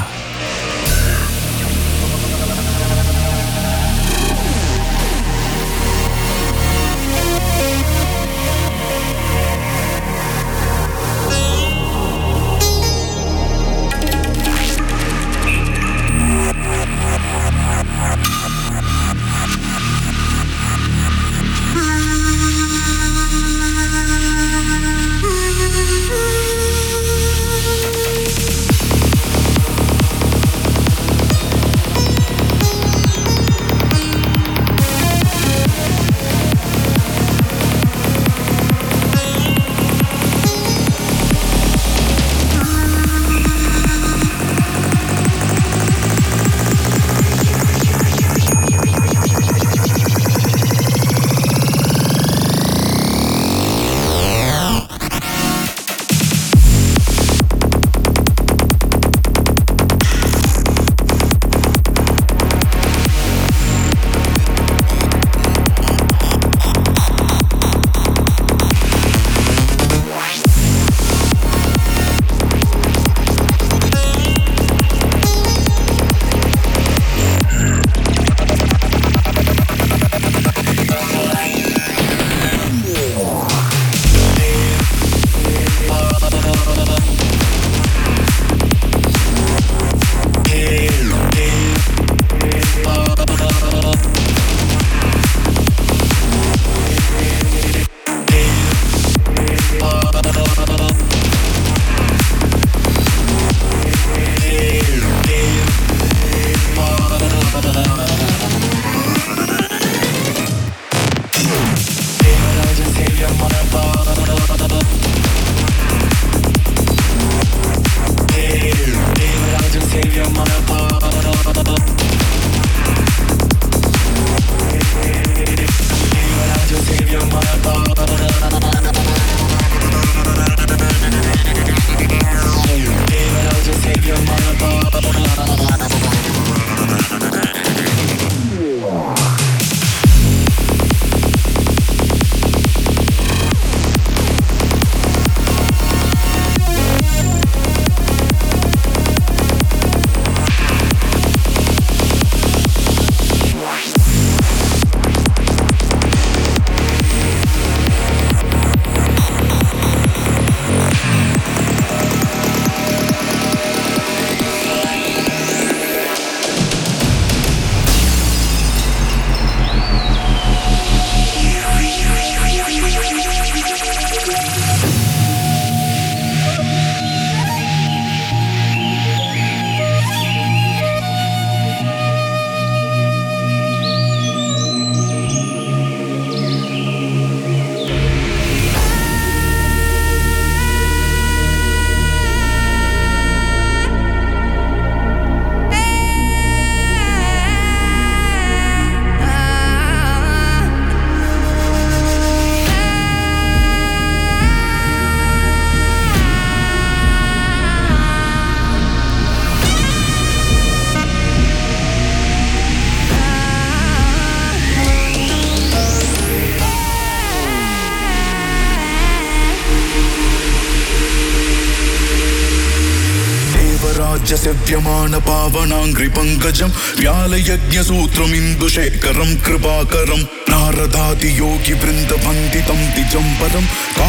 [SPEAKER 11] देवराजसेव्यमान पावनाङ्घ्रि पङ्कजं व्यालयज्ञसूत्रमिन्दुशेखरं कृपाकरं नारदादि योगि वृन्दवन्दितं द्विजं परं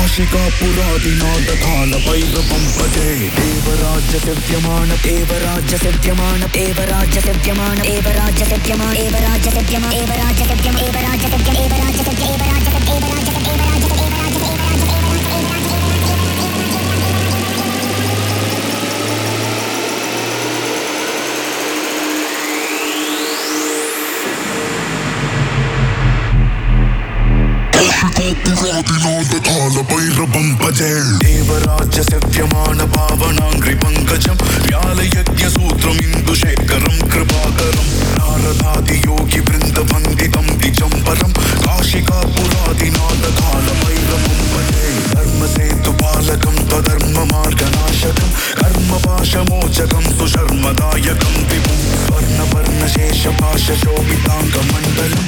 [SPEAKER 11] काशिकापुरादिनाथकालभैरवं भजे देवराजसेव्यमान देवराजसेव्यमान देवराजसेव्यमान देवराजसेव्यमान देवराजसेव्यमान देवराजसेव्यमान काशिकापुरादिनाथकालभैरवं भजे देवराजसेव्यमान पावनाङ्घ्रि पङ्कजं व्यालयज्ञसूत्रमिन्दुशेखरं कृपाकरं नारदादि योगि वृन्दवन्दितं द्विजं परं काशिकापुरादिनाथकालभैरवं भजे धर्मसेतुपालकं त्वधर्ममार्गनाशकं कर्मपाशमोचकं सुशर्मदायकं विभुं स्वर्णवर्णशेषपाशशोभिताङ्गमण्डलं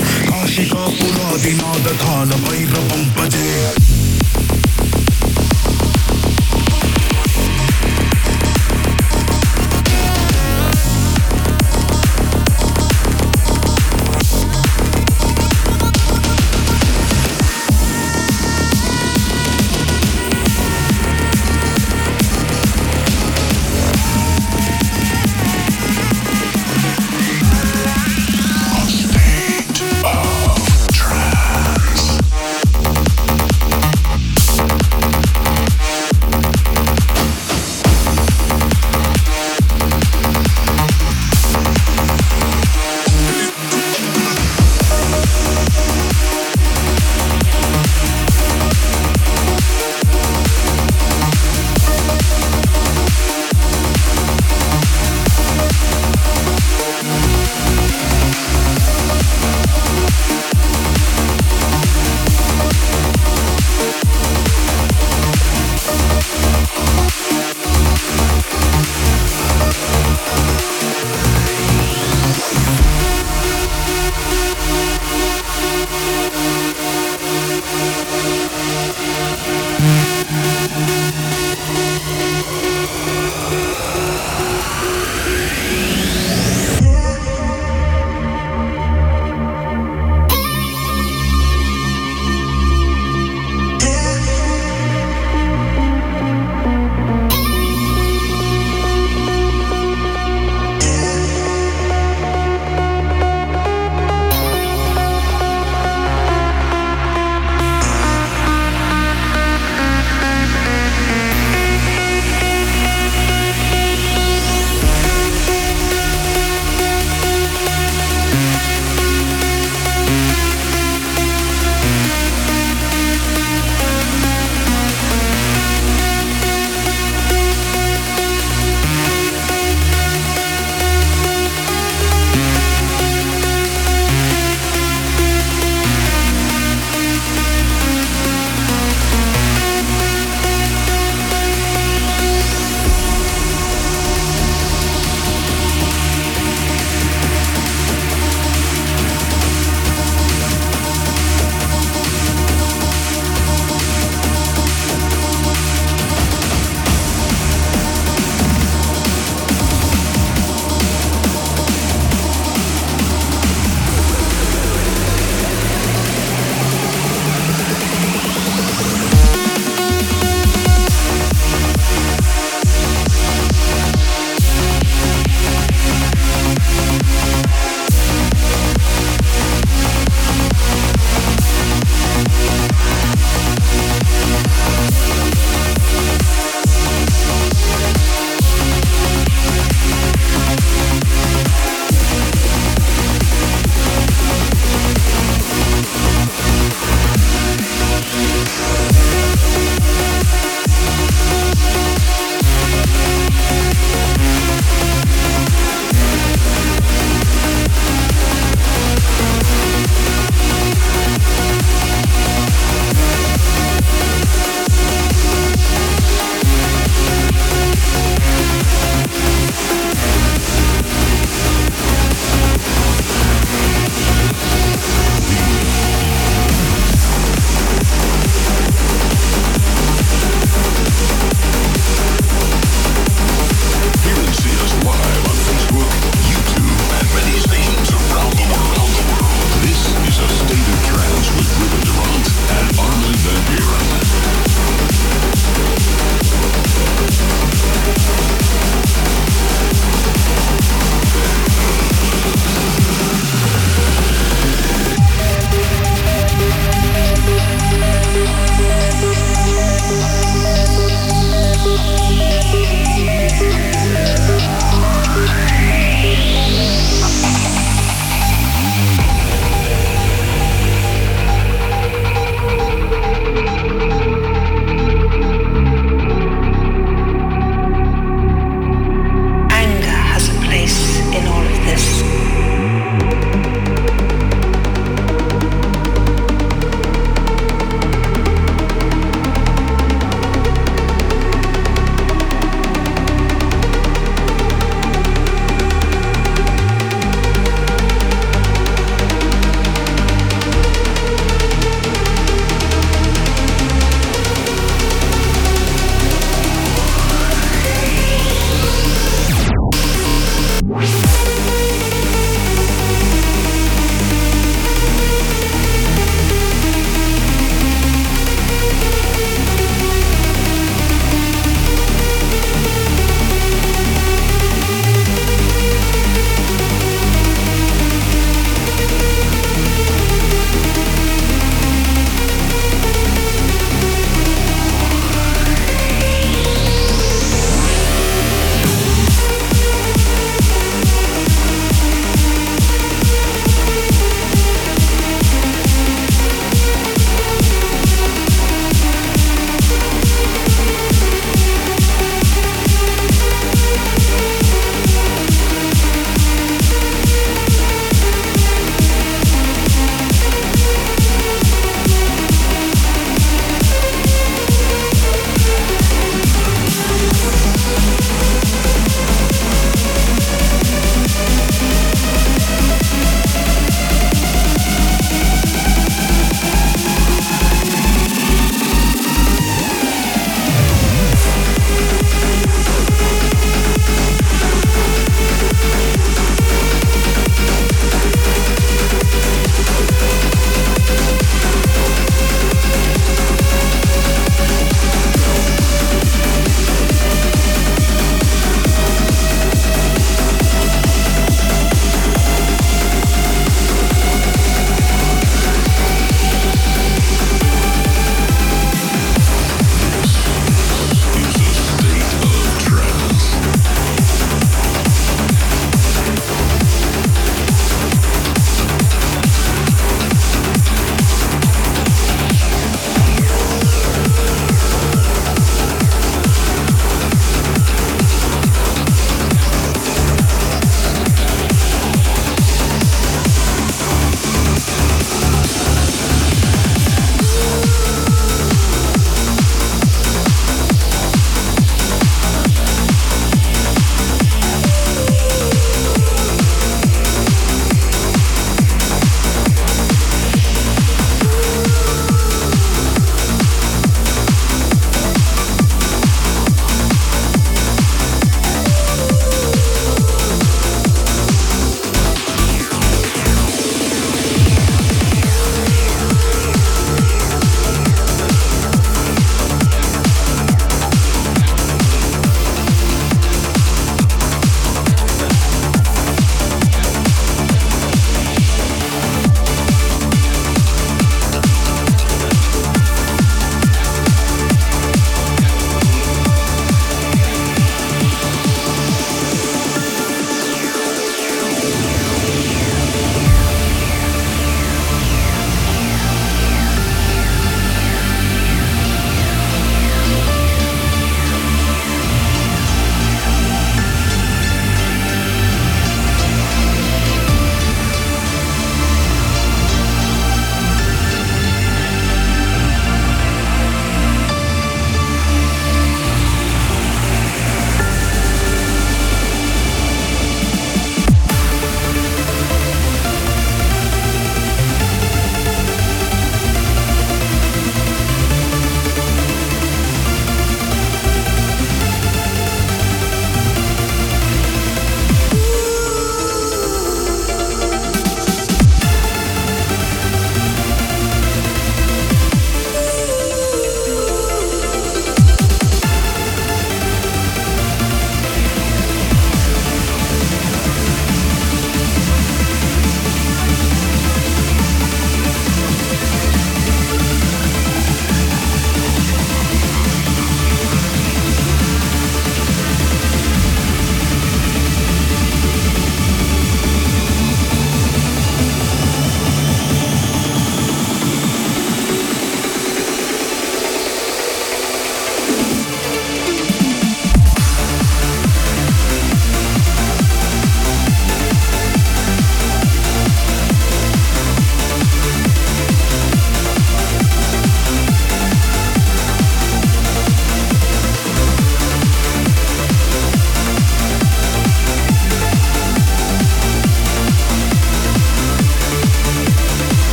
[SPEAKER 11] काशिकापुरादिनाथकालभैरवं भजे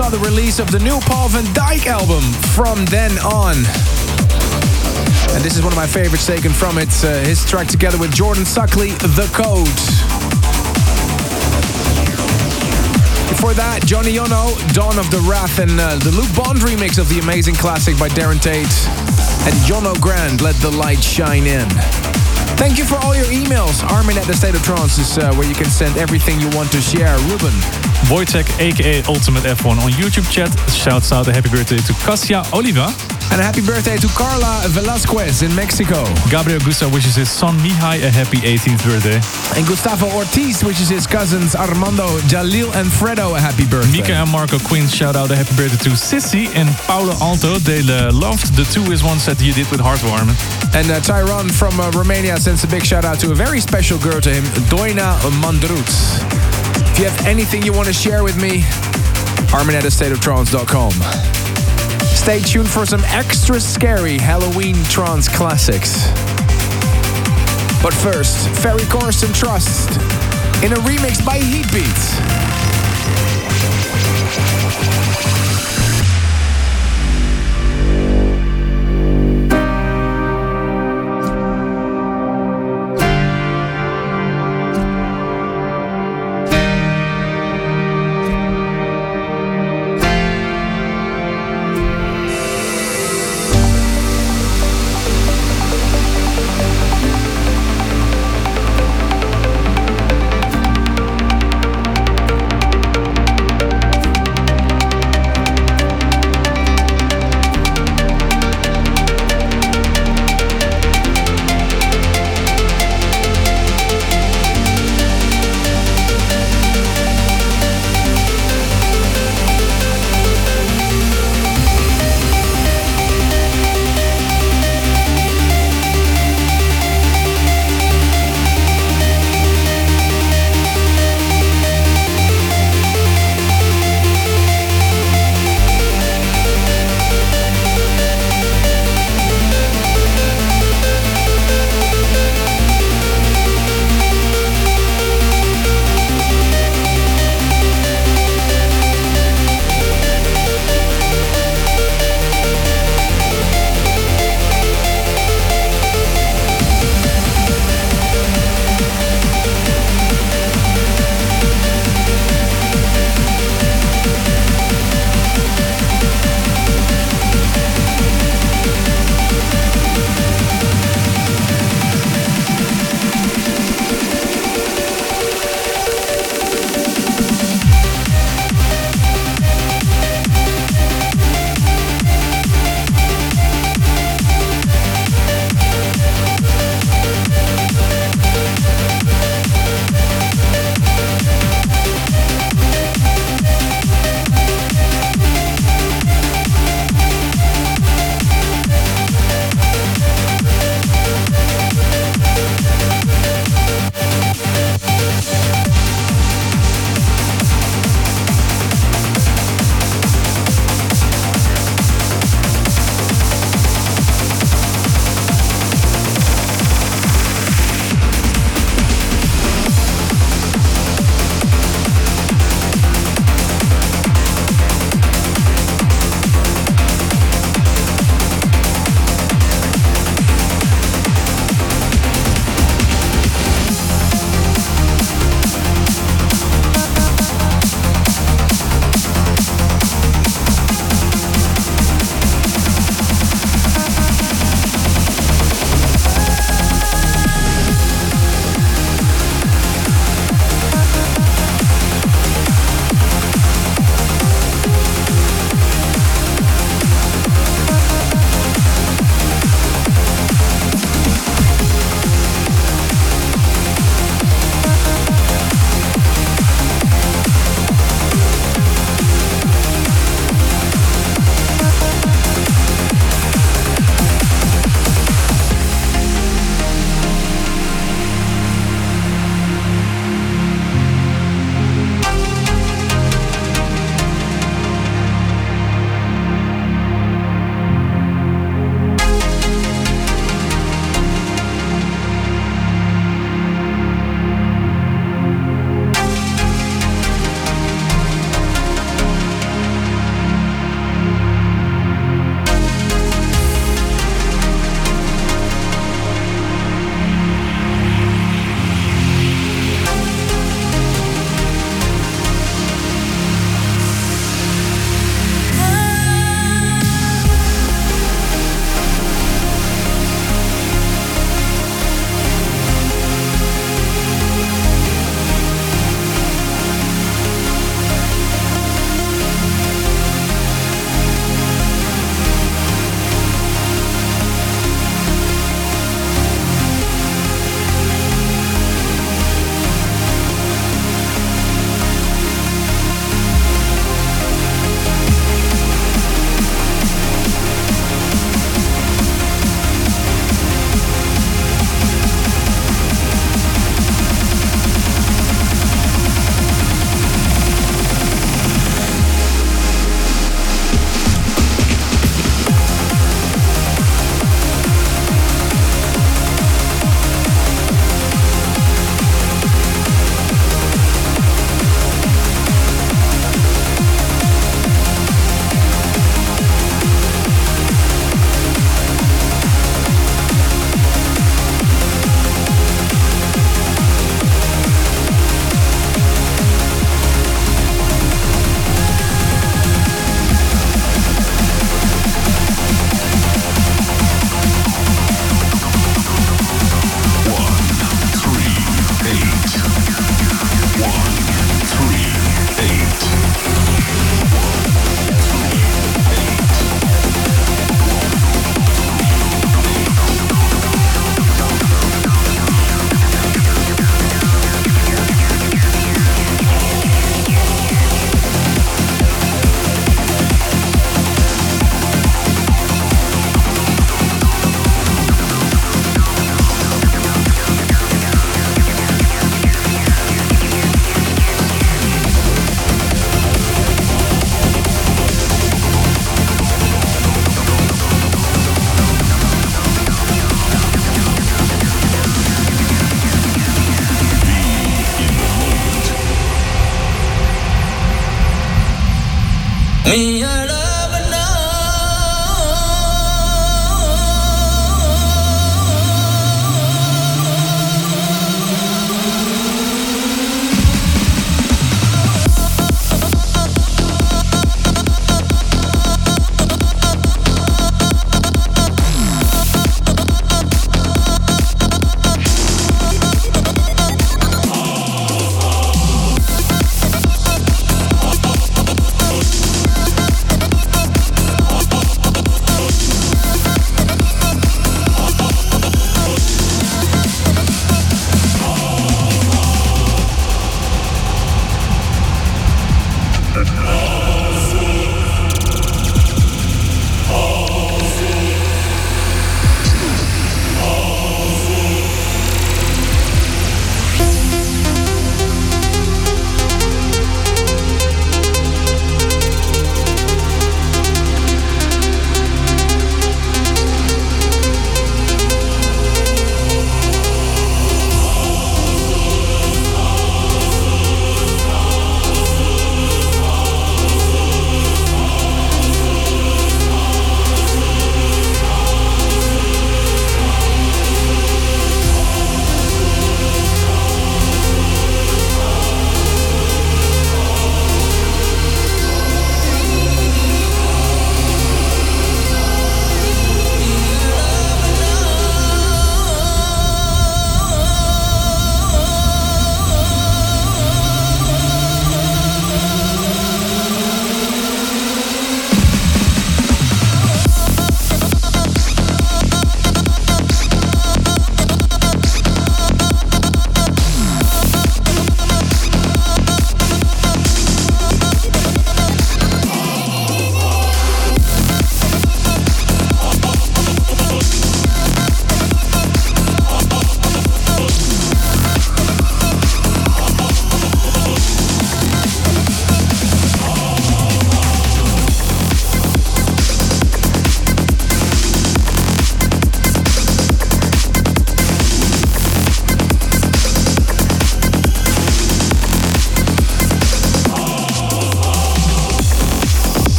[SPEAKER 3] saw the release of the new Paul van Dyk album, From Then On. And this is one of my favorites taken from it, his track together with Jordan Suckley, The Code. Before that, Johnny Yono, Dawn of the Wrath, and the Luke Bond remix of the amazing classic by Darren Tate. And Jono Grand, Let the Light Shine In. Thank you for all your emails. Armin at the State of Trance is where you can send everything you want to share. Ruben.
[SPEAKER 5] Wojtek, aka Ultimate F1 on YouTube chat, shouts out a happy birthday to Kasia Oliva.
[SPEAKER 3] And a happy birthday to Carla Velasquez in Mexico.
[SPEAKER 5] Gabriel Gusta wishes his son Mihai a happy 18th birthday.
[SPEAKER 3] And Gustavo Ortiz wishes his cousins Armando, Jalil and Fredo a happy birthday.
[SPEAKER 5] Mika and Marco Quinn shout out a happy birthday to Sissy and Paulo Alto. They loved the 2is1 set you did with Heartwarming.
[SPEAKER 3] And Tyron from Romania sends a big shout out to a very special girl to him, Doina Mandrut. If you have anything you want to share with me, armin@astateoftrance.com. Stay tuned for some extra scary Halloween trance classics. But first, Ferry Corsten Trust in a remix by Heatbeats.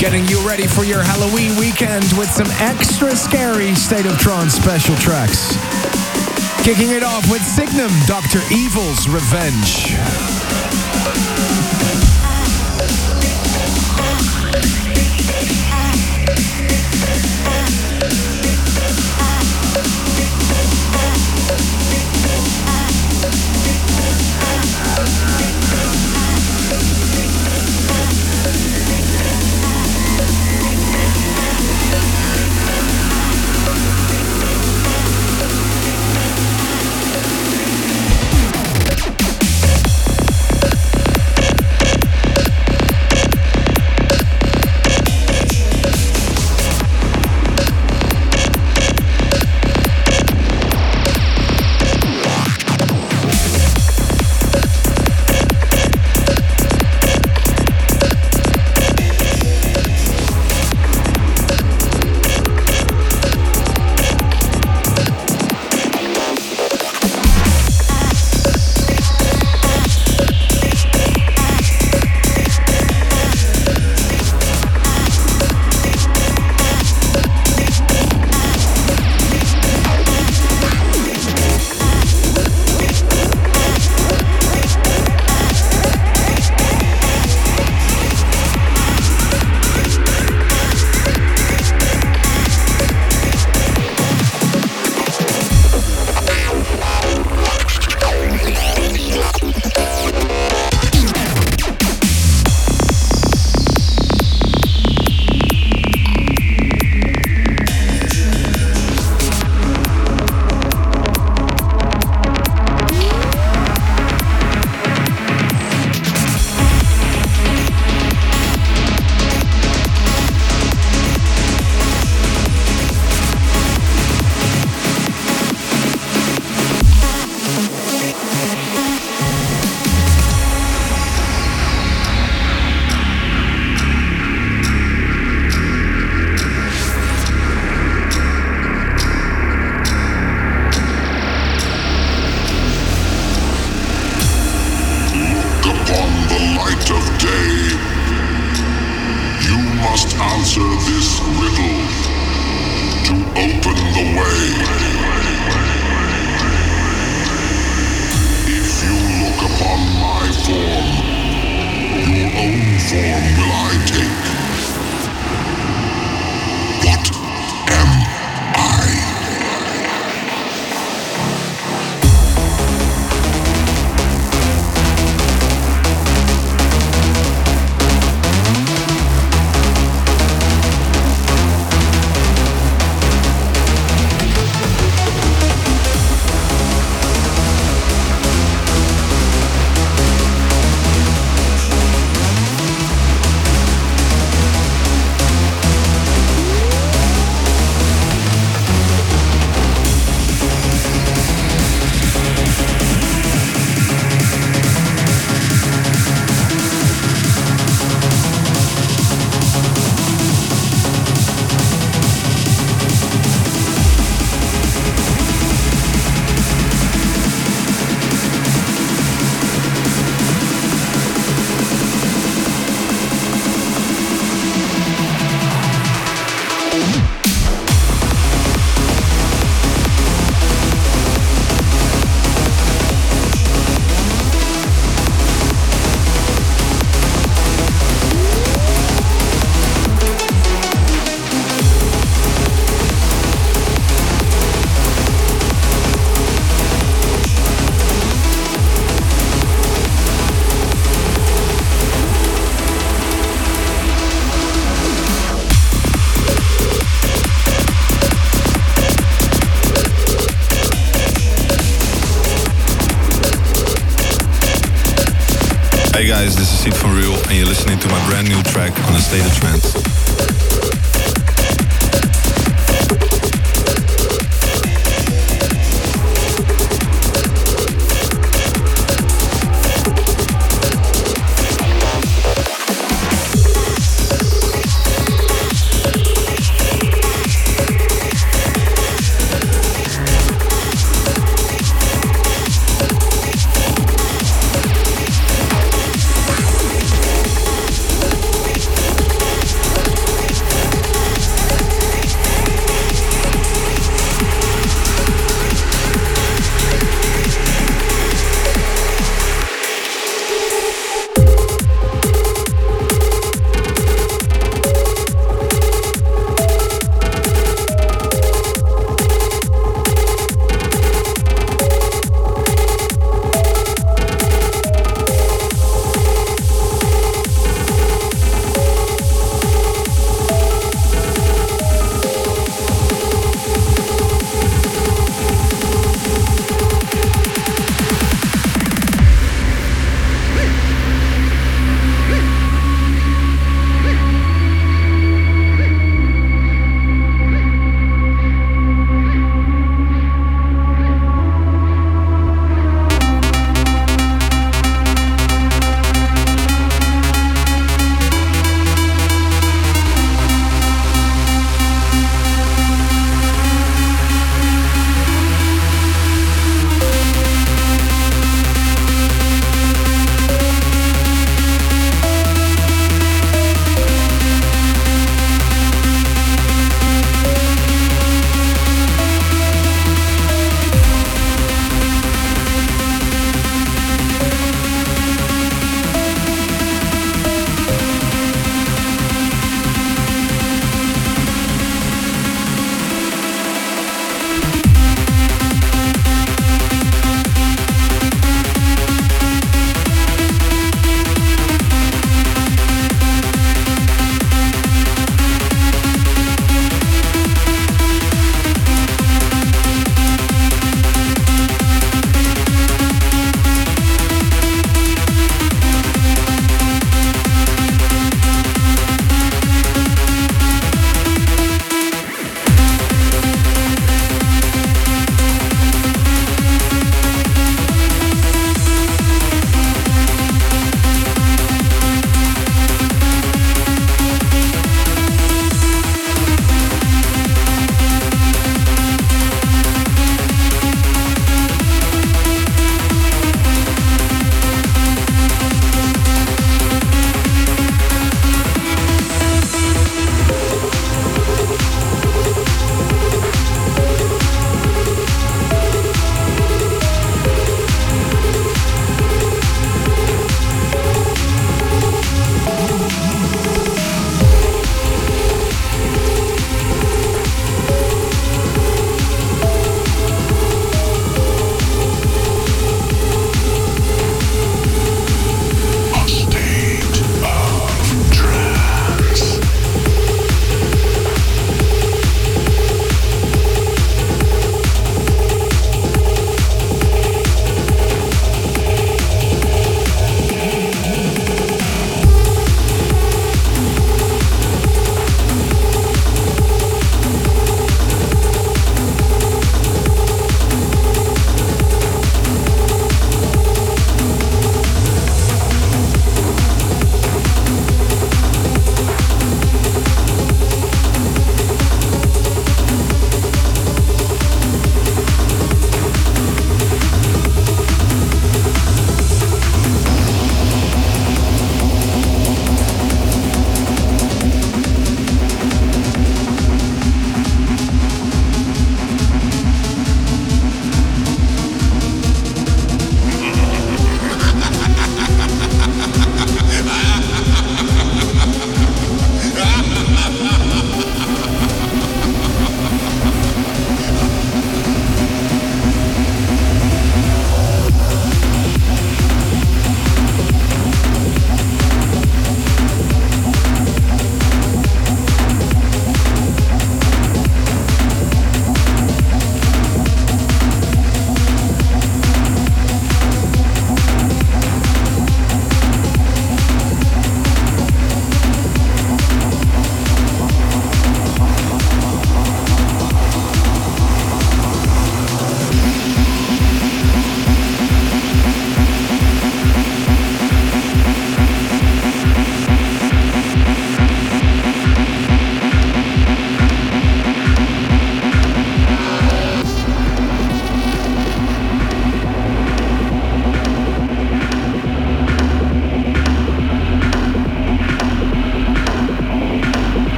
[SPEAKER 3] Getting you ready for your Halloween weekend with some extra scary State of Trance special tracks. Kicking it off with Signum, Dr. Evil's Revenge.
[SPEAKER 12] Hey guys, this is Sid from Real, and you're listening to my brand new track on the State of Trance.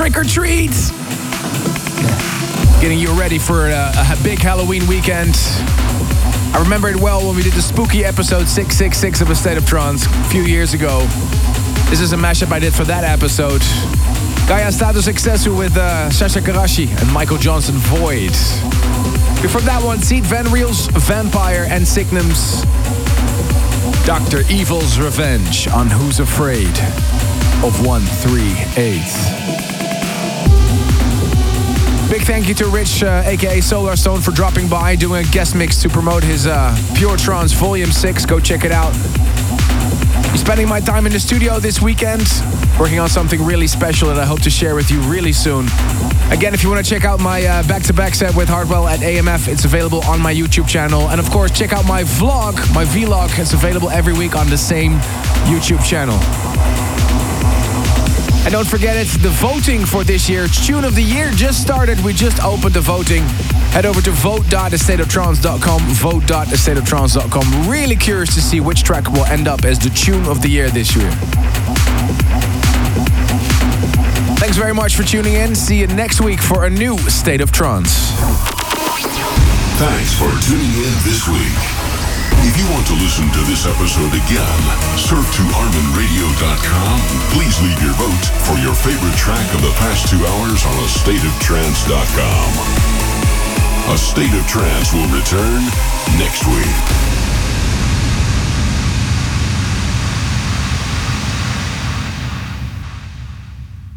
[SPEAKER 3] trick or treat. Getting you ready for a big Halloween weekend. I remember it well when we did the spooky episode 666 of A State of Trance a few years ago. This is a mashup I did for that episode. Gaia Status Successu with Sasha Karashi and Michael Johnson Void. Before that one, Seed Van Riel's Vampire and Signum's Dr. Evil's Revenge on Who's Afraid of 138. Big thank you to Rich, aka Solarstone, for dropping by, doing a guest mix to promote his Pure Trance Volume 6. Go check it out. I'm spending my time in the studio this weekend, working on something really special that I hope to share with you really soon. Again, if you want to check out my back-to-back set with Hardwell at AMF, it's available on my YouTube channel. And of course, check out my vlog, my vlog. It's available every week on the same YouTube channel. And don't forget it, the voting for this year's Tune of the Year just started. We just opened the voting. Head over to vote.astateoftrance.com, vote.astateoftrance.com. Really curious to see which track will end up as the Tune of the Year this year. Thanks very much for tuning in. See you next week for a new State of Trance.
[SPEAKER 13] Thanks for tuning in this week. If you want to listen to this episode again, surf to ArminRadio.com. Please leave your vote for your favorite track of the past 2 hours on AstateOfTrance.com. A State of Trance will return next week.